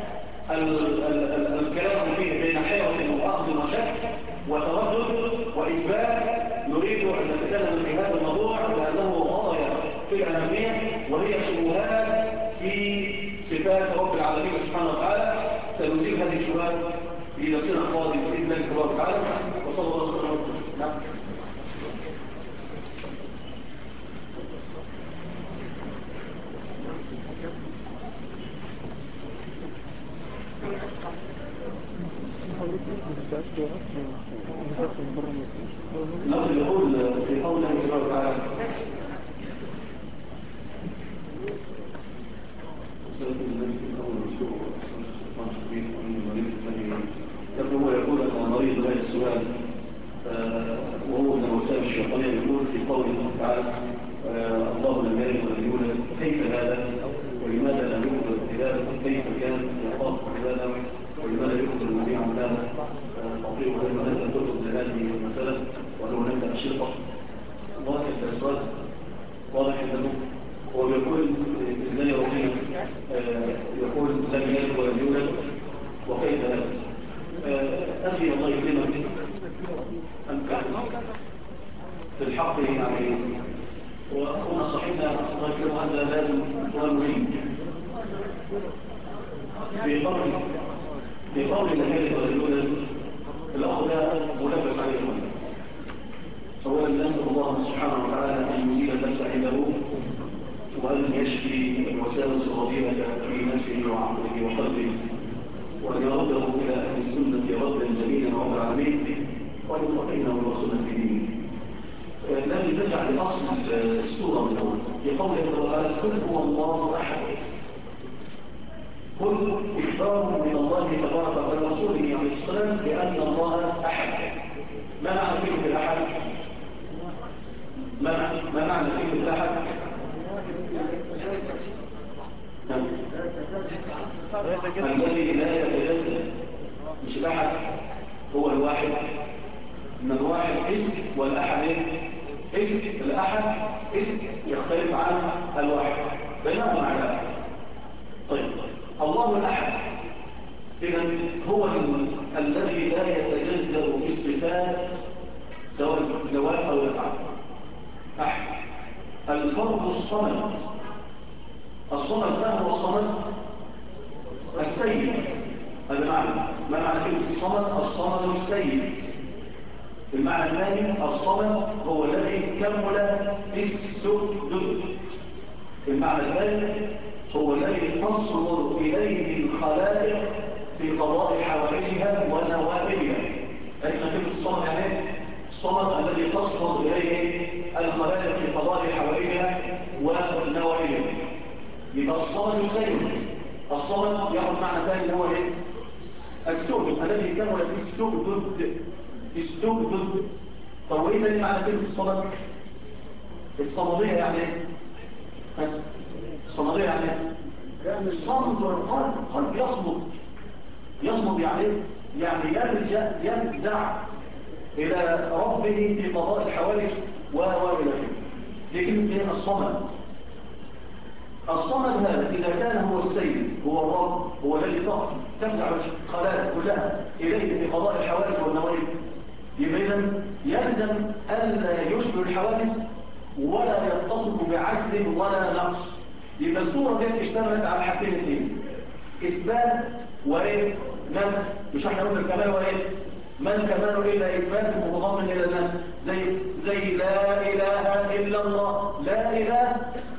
Speaker 1: الكلام فيه بين حيرة وأخذ وشك وتردد وإثبات. نريد أن نتكلم في هذا الموضوع لأنه غاية في الأهمية، وهي شبهات في صفات رب العالمين سبحانه وتعالى. سنزيل هذه الشبهات في درسنا القادم بإذن الله تعالى. وصلى الله عليه وسلم. لفظ يقول في قول الله سبحانه وتعالى هو يقول أن مريض هذا السؤال وهو من الوسائل الشيطانية يقول في قول الله تعالى الله لم يلد ولم يولد كيف هذا ولماذا لم يخبر ابتلاء كيف كان يخاف عباده ولماذا يخبر المبيع عن هذا تطبيق ولماذا لم تخبر لهذه المسألة وأنه هناك أشرطة واضح الأسود واضح أنه هو يقول إزاي ربنا يقول لم يلد ولم يولد وكيف هذا أخي الله يكرمك أمكن في الحق يعني وأخونا صاحبنا الله يكرمه هذا لازم سؤال مهم في قول لم يلد ولم يولد الأخ ده ملبس عليه المنى أولا نسأل الله سبحانه وتعالى أن يزيل النفس عنده وأن يشفي الوساوس الرضيئة في نفسه وعقله وقلبه وأن يرده إلى أهل السنة ردا جميلا رب العالمين وأن يفقهنا والسنة في دينه. لازم نرجع لأصل السورة من هون في قوله تعالى قل هو الله أحد. قل إخبار من الله تبارك وتعالى رسوله عليه السلام بأن الله أحد. ما معنى كلمة الأحد؟ ما معنى كلمة الأحد؟ الذي لا يتجسد مش الأحد هو الواحد إن الواحد اسم والأحد اسم الأحد اسم يختلف عن الواحد بينهما معنى طيب الله الأحد إذن هو الذي لا يتجزأ في الصفات سواء الزوال أو الأفعال أحد الفرد الصمد الصمد ما هو الصمد السيد هذا معنى ما معنى كلمة الصمد الصمد السيد المعنى الثاني الصمد هو الذي كمل في السدد المعنى الثالث هو الذي تصمد إليه الخلائق في قضاء حوائجها ونوائبها أجل كلمة الصمد يعني الصمد الذي تصمد إليه الخلائق في قضاء حوائجها ونوائبها يبقى الصمد السيد الصمد ياخذ معنى ثاني هو ايه السدد الذي كمل في السدد طب وايه ثاني معنى كلمه الصمد الصمديه يعني ايه الصمديه يعني الصمد والقلب يصمد يعني يرجع الى ربه في قضاء الحوائج والى دي كلمه الصمد الصمد هذا إذا كان هو السيد هو الرب هو الذي تفزع الخلائق كلها إليه في قضاء الحوادث والنوائب يبقى إذن يلزم ألا يشبه الحوادث ولا يتصف بعجز ولا نقص يبقى الصورة دي اشتملت على حاجتين اثنين إثبات وإيه نفي مش احنا قلنا الكمال وإيه ما الكمال إلا إثبات متضمن إلى النفي زي لا إله إلا الله لا إله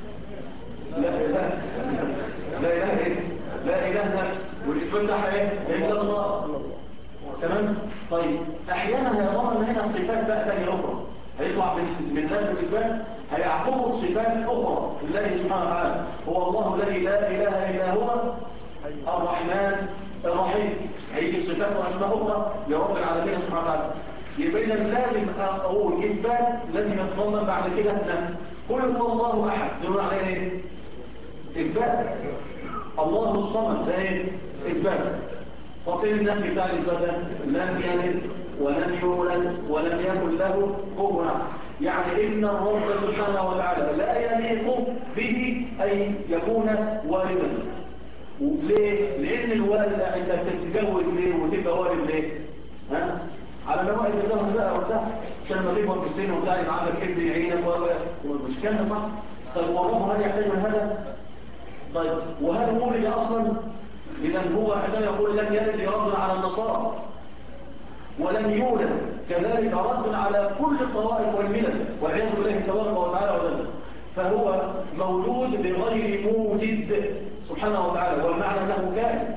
Speaker 1: لا إله والإثبات ده ايه إلا الله تمام طيب أحيانا هيضمن هنا صفات بقى ثانيه أخرى هيطلع من ذلك الإثبات هيعقبه صفات أخرى لله سبحانه وتعالى هو الله الذي لا إله إلا هو الرحمن الرحيم هيجي صفات وأسماء أخرى لرب العالمين سبحانه وتعالى يبقى إذا لازم أقول إثبات لازم يتضمن بعد كده قل هو الله أحد نقول عليه إيه إثبات الله الصمد ده إيه إثبات فصيل النفي بتاع الإثبات لم يلد ولم يولد ولم يكن له كفوا يعني إن الرب سبحانه وتعالى لا يليق به أن يكون والدا ليه؟ لأن الوالد أنت تتجوز ليه وتبقى والد ليه؟ ها؟ على نوائب الجوز بقى وبتاع عشان لما تكبر في السن وبتاع يبقى عندك ابن يعينك مش كان صح؟ طيب والرب هل يحتاج من هذا؟ طيب وهل ولد أصلا؟ إذا هو عندما يقول لم يلد رد على النصارى ولم يولد كذلك رد على كل الطوائف والملل والعياذ بالله تبارك وتعالى وذلك فهو موجود بغير موجد سبحانه وتعالى والمعنى له كائن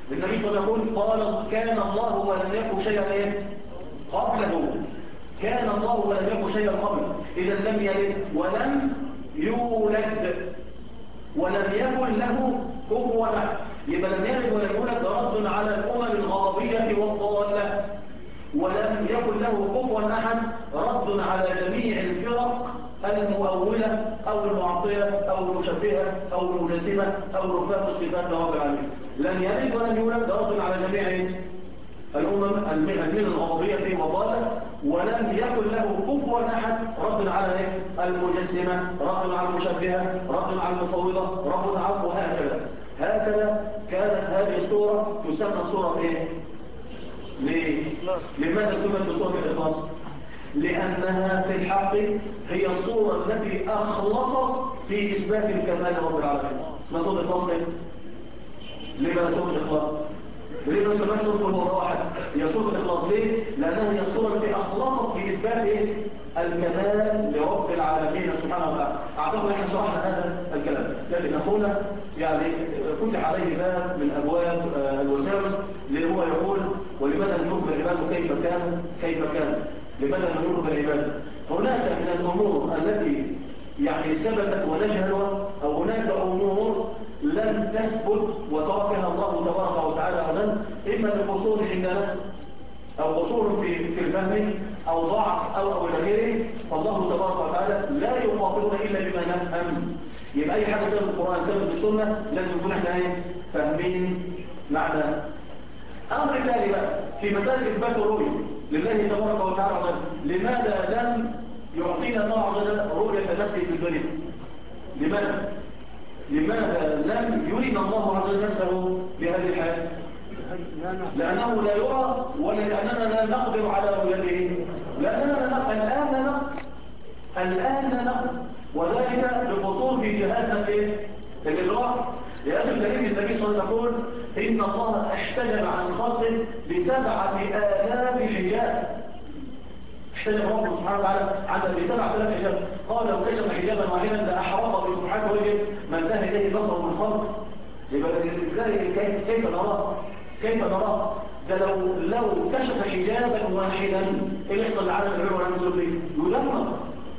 Speaker 1: النبي صلى الله عليه وسلم قال كان الله ولم يكن شيئا ايه قبله، كان الله ولم يكن شيئا قبله. اذا لم يلد ولم يولد ولم يكن له كفوا احد، يبقى لم يلد ولم يولد رد على الامم الغضبيه والضاله، ولم يكن له كفوا احد رد على جميع الفرق المؤولة أو المعطلة أو المشبهة أو المجسمة أو نفاة الصفات لرب العالمين. لم يلد ولم يولد رد على جميع الأمم الملل الغضبية والضالة، ولم يكن له كفوا أحد رد على المجسمة، رد على المشبهة، رد على المفوضة، رد على وهكذا. هكذا كانت هذه السورة تسمى سورة ايه؟ ليه؟ لماذا سمت بسورة الإخلاص؟ لأنها في الحق هي الصورة التي أخلصت في إثبات الكمال لرب العالمين. اسمها سورة الإخلاص ليه؟ ليه بقى سورة الإخلاص؟ ليه ما سماش سورة الواحد؟ هي سورة الإخلاص ليه؟ لأنها هي الصورة التي أخلصت في إثبات الكمال لرب العالمين سبحانه وتعالى. أعتقد احنا شرحنا هذا الكلام، لكن أخونا يعني فتح عليه باب من أبواب الوساوس اللي هو يقول ولماذا لم يخبر العباد كيف كان؟ لماذا لم يخبر العباد؟ هناك من الأمور التي يعني ثبتت ونجهلها، أو هناك أمور لم تثبت وتركها الله تبارك وتعالى أولا، إما لقصور عندنا أو قصور في الفهم أو ضعف أو إلى غيره، فالله تبارك وتعالى لا يخاطبنا إلا بما نفهم. يبقى أي حاجة سبب القرآن سبب السنة لازم نكون احنا فاهمين معنى. أمر ثاني بقى في مسألة إثبات الرؤية لله تبارك وتعالى، لماذا لم يعطينا الله عز وجل رؤية نفسه في الدنيا؟ لماذا لم يرنا الله عز وجل نفسه بهذه الحياة؟ لأنه لا يرى، ولا لأننا لا نقدر على رؤيته، لأننا لا نقدر الآن لا نقدر، وذلك بقصور في جهازنا الإدراك. يا أخي الكريم النبي صلى الله عليه وسلم يقول إن الله احتجب عن خلقه ب7,000 حجاب. احتجب ربه سبحانه وتعالى عنه ب7,000 حجاب. قال لو كشف حجابا واحدا لأحرق في سبحانه وجه ما انتهى إليه بصره من خلق. يبقى ازاي كيف نراه؟ ده لو كشف حجابا واحدا ايه اللي يحصل لعالم العلو والعالم السفلي؟ يدمر.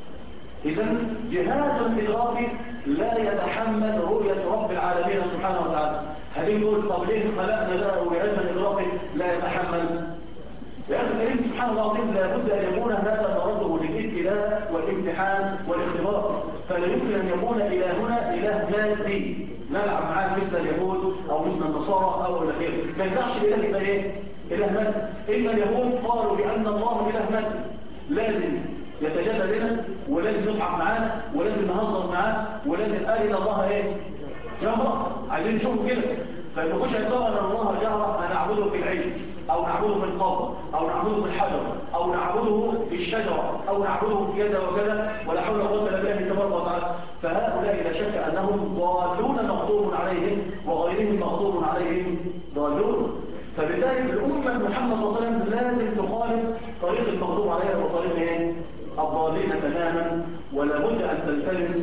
Speaker 1: اذا جهاز الادراك لا يتحمل رؤيه رب العالمين سبحانه وتعالى. هل يقول طب ليه خلقنا بقى وجهاز الادراك لا يتحمل؟ يا اخي الكريم سبحان الله العظيم لابد ان يكون هذا مرده للابتلاء والامتحان والاختبار، فلا يمكن ان يكون الهنا اله مادي نلعب معاه مثل اليهود او مثل النصارى او الى اخره. ما ينفعش الاله يبقى اله مادي. اما اليهود قالوا بان الله اله مادي، لازم يتجلى لنا ولازم نضحك معاه ولازم نهزر معاه ولازم قال ان الله جهرة. عايزين نشوفه كده، فما يكونش يدعوا ان الله جهرة هنعبده في العلم او نعبده في القبر او نعبده في الحجر او نعبده في الشجرة او نعبده في كذا وكذا، ولا حول ولا قوة الا بالله تبارك وتعالى. فهؤلاء لا شك انهم ضالون مغضوب عليهم وغيرهم مغضوب عليهم ضالون. فبذلك الامه محمد صلى الله عليه وسلم لازم تخالف طريق المغضوب عليها وطريق الضالين تماما، ولا بد ان تلتمس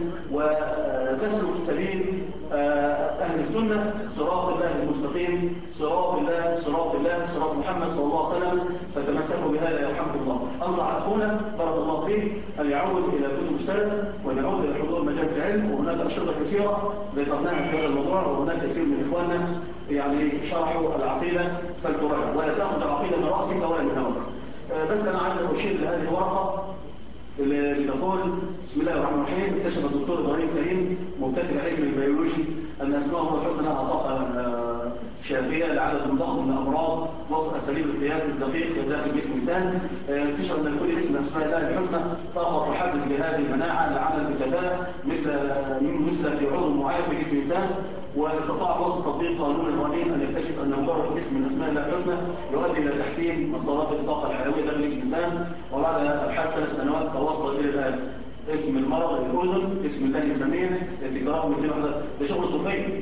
Speaker 1: وتسلك سبيل اهل السنه، صراط الله المستقيم، صراط الله صراط محمد صلى الله عليه وسلم. فتمسكوا بهذا يرحمكم الله. انصح اخونا بارك الله فيه ان يعود الى كتب السلف وان يعود الى حضور مجالس العلم، وهناك انشطه كثيره ذكرناها في هذا الموضوع، وهناك كثير من اخواننا يعني شرحوا العقيده فلتراجع، ولا تاخذ العقيده من راسك ولا من هواك. بس انا عايز اشير لهذه الورقه اللي تقول بسم الله الرحمن الرحيم: اكتشف الدكتور ابراهيم كريم مبتكر علم البيولوجي ان اسماء الله الحسنى لها طاقه شافيه لعدد ضخم من الامراض وسط اساليب القياس الدقيق داخل جسم الانسان. اكتشف ان لكل اسم اسماء الله الحسنى طاقه تحدث بهذه المناعه لعمل بالكفاءه مثل في عضو معين في جسم الانسان، واستطاع وسط تطبيق قانون القوانين ان يكتشف ان مجرد اسم من اسماء الله الحسنى يؤدي الى تحسين مصادرات الطاقه الحيويه داخل جسم الانسان. وبعد ابحاث 3 سنوات توصل الى الان اسم المرض الاذن، اسم الله السميع، تكرار 211. ده شغل صوفيه،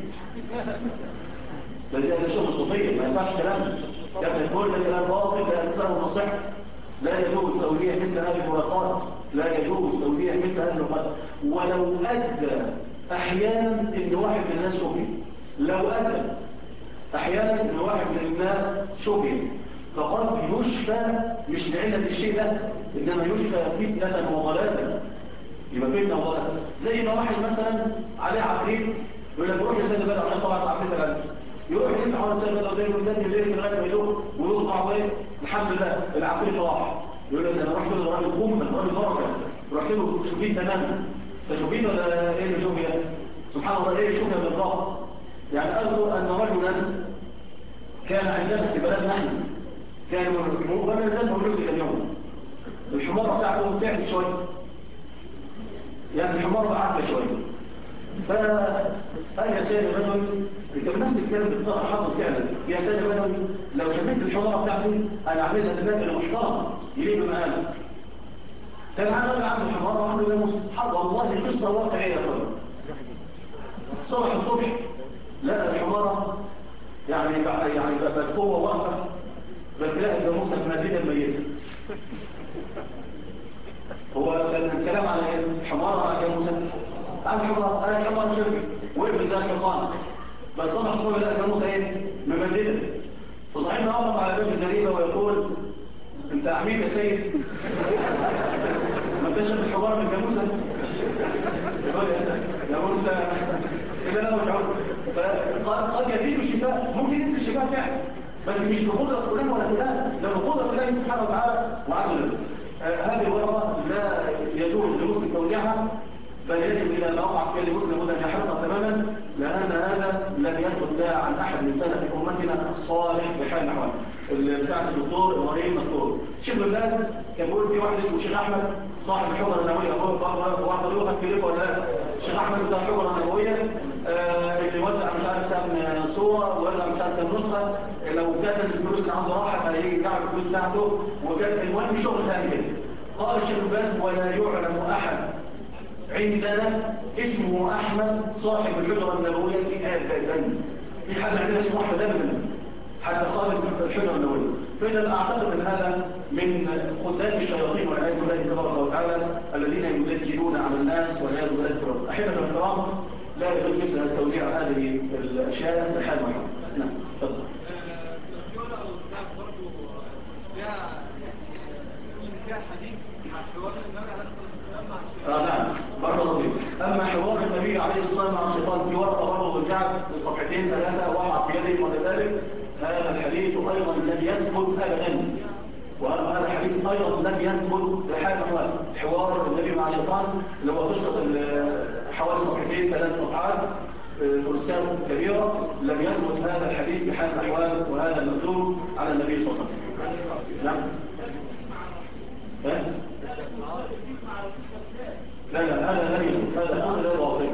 Speaker 1: ده شغل صوفيه، ما ينفعش كلام يا كل ده كلام باطل لا اساسه نصح. لا يجوز توزيع مثل هذه المرقات، لا يجوز توزيع مثل هذه المرقات. ولو ادى احيانا ان واحد من الناس صوفي، لو ادى أحيانا إن واحد من الناس شبه فقد يشفى مش لعلة الشيء ده، إنما يشفى فتنة وضلالا. يبقى فتنة وضلالا. زي ما واحد مثلا عليه عفريت يقول لك روح لسان البلد عشان طبعا عفريت الغد، يروح يلف حوالي لسان البلد ويقول لك قدام الليل لغايه ما يدوق ويصبع وايه الحمد لله العفريت راح. يقول لك انا رحت للراجل قمه راجل بركه، رحت له شوفين تماما. فشوفين ولا ايه اللي شوفيا؟ سبحان الله ايه شوفيا بالضبط. يعني أرجو أن رجلا كان عندنا في بلدنا نحن كانوا وما زال موجود إلى اليوم. الحمارة بتاعته تعب شوية، يعني الحمارة بعافية شوية. فقال يا سيد البدوي، كان نفس الكلام بالطبع حافظ فعلا، يا سيد البدوي لو شميت الحمارة بتاعتي أنا أعمل لك بدل محترم يليق بمقامك. كان عامل عنده الحمارة وعنده له مصحف، والله قصة واقعية يا أخوان. صبح الصبح لقى الحمارة يعني بالقوة واقفة، بس لقى الجاموسة مادية ميتة. هو كان الكلام على الحمارة على الجاموسة؟ على الحمارة شربي وقف زي الحصان، بس صبح الصبح لقى الجاموسة ايه؟ ممددة. فصاحبنا أقف على باب الزريبة ويقول انت عميد يا سيد؟ ما انتش الحمارة من الجاموسة؟ يقول انت كده لا وجعون. فقد يزيد الشفاء، ممكن يزيد الشفاء فعلا، بس مش بقدرة فلان ولا فلان، ده بقدرة الله سبحانه وتعالى وعدل. هذه الورقة لا يجوز لمسلم توزيعها، بل يجب إذا وقع فيها لمسلم أن يحرقها تماما، لأن هذا لم يثبت لا عن أحد من سلف أمتنا الصالح بحال نحوه. بتاعت الدكتور إبراهيم مكتور شيخ الناس كان بيقول في واحد اسمه شيخ أحمد صاحب الحجرة النبوية، هو واحد يوقف في ليبيا ولا لا؟ شيخ أحمد بتاع الحجرة النبوية اللي وزع مش عارف كام صورة ووزع مش عارف كام نسخة، لو كانت الفلوس اللي عنده راحة هيجي يجعل الفلوس بتاعته، وكان المهم شغل ثاني كده. قال الشيخ الباز ولا يعلم أحد عندنا اسمه أحمد صاحب الحجرة النبوية أبدا. في حد عندنا اسمه أحمد أبدا حتى خالد الحجرة النبوية. فإذا أعتقد أن هذا من خدام الشياطين والعياذ بالله تبارك وتعالى الذين يدجلون على الناس والعياذ بالله تبارك وتعالى. أحبة الكرام، لا يجوز مثل توزيع هذه الأشياء لحال محمد. نعم تفضل. فيها حديث عن حوار النبي عليه الصلاه والسلام مع الشيطان. نعم بارك الله فيك. اما حوار النبي عليه الصلاه والسلام مع الشيطان في ورقه برضه وزعت في صفحتين ثلاثه وقع في يده وكذلك، هذا الحديث ايضا لم يثبت ابدا، وهذا الحديث ايضا لم يثبت بحال الاحوال. حوار النبي مع الشيطان اللي هو قصه حوالي صفحتين ثلاث صفحات فرسكان كبيره، لم يثبت هذا الحديث بحال الاحوال، وهذا المنزول على النبي صلى الله عليه وسلم. نعم. لا هذا لا يجوز، هذا كل ده باطل.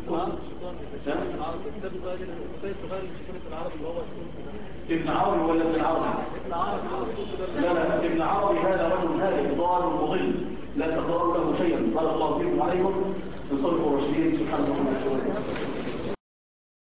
Speaker 1: ابن عربي ولا ابن عربي؟ لا ابن عربي هذا رجل هالك ضال مضل، لا تقرأوا له شيئا. بارك الله فيكم عليكم. نصلي الراشدين سبحانه وتعالى.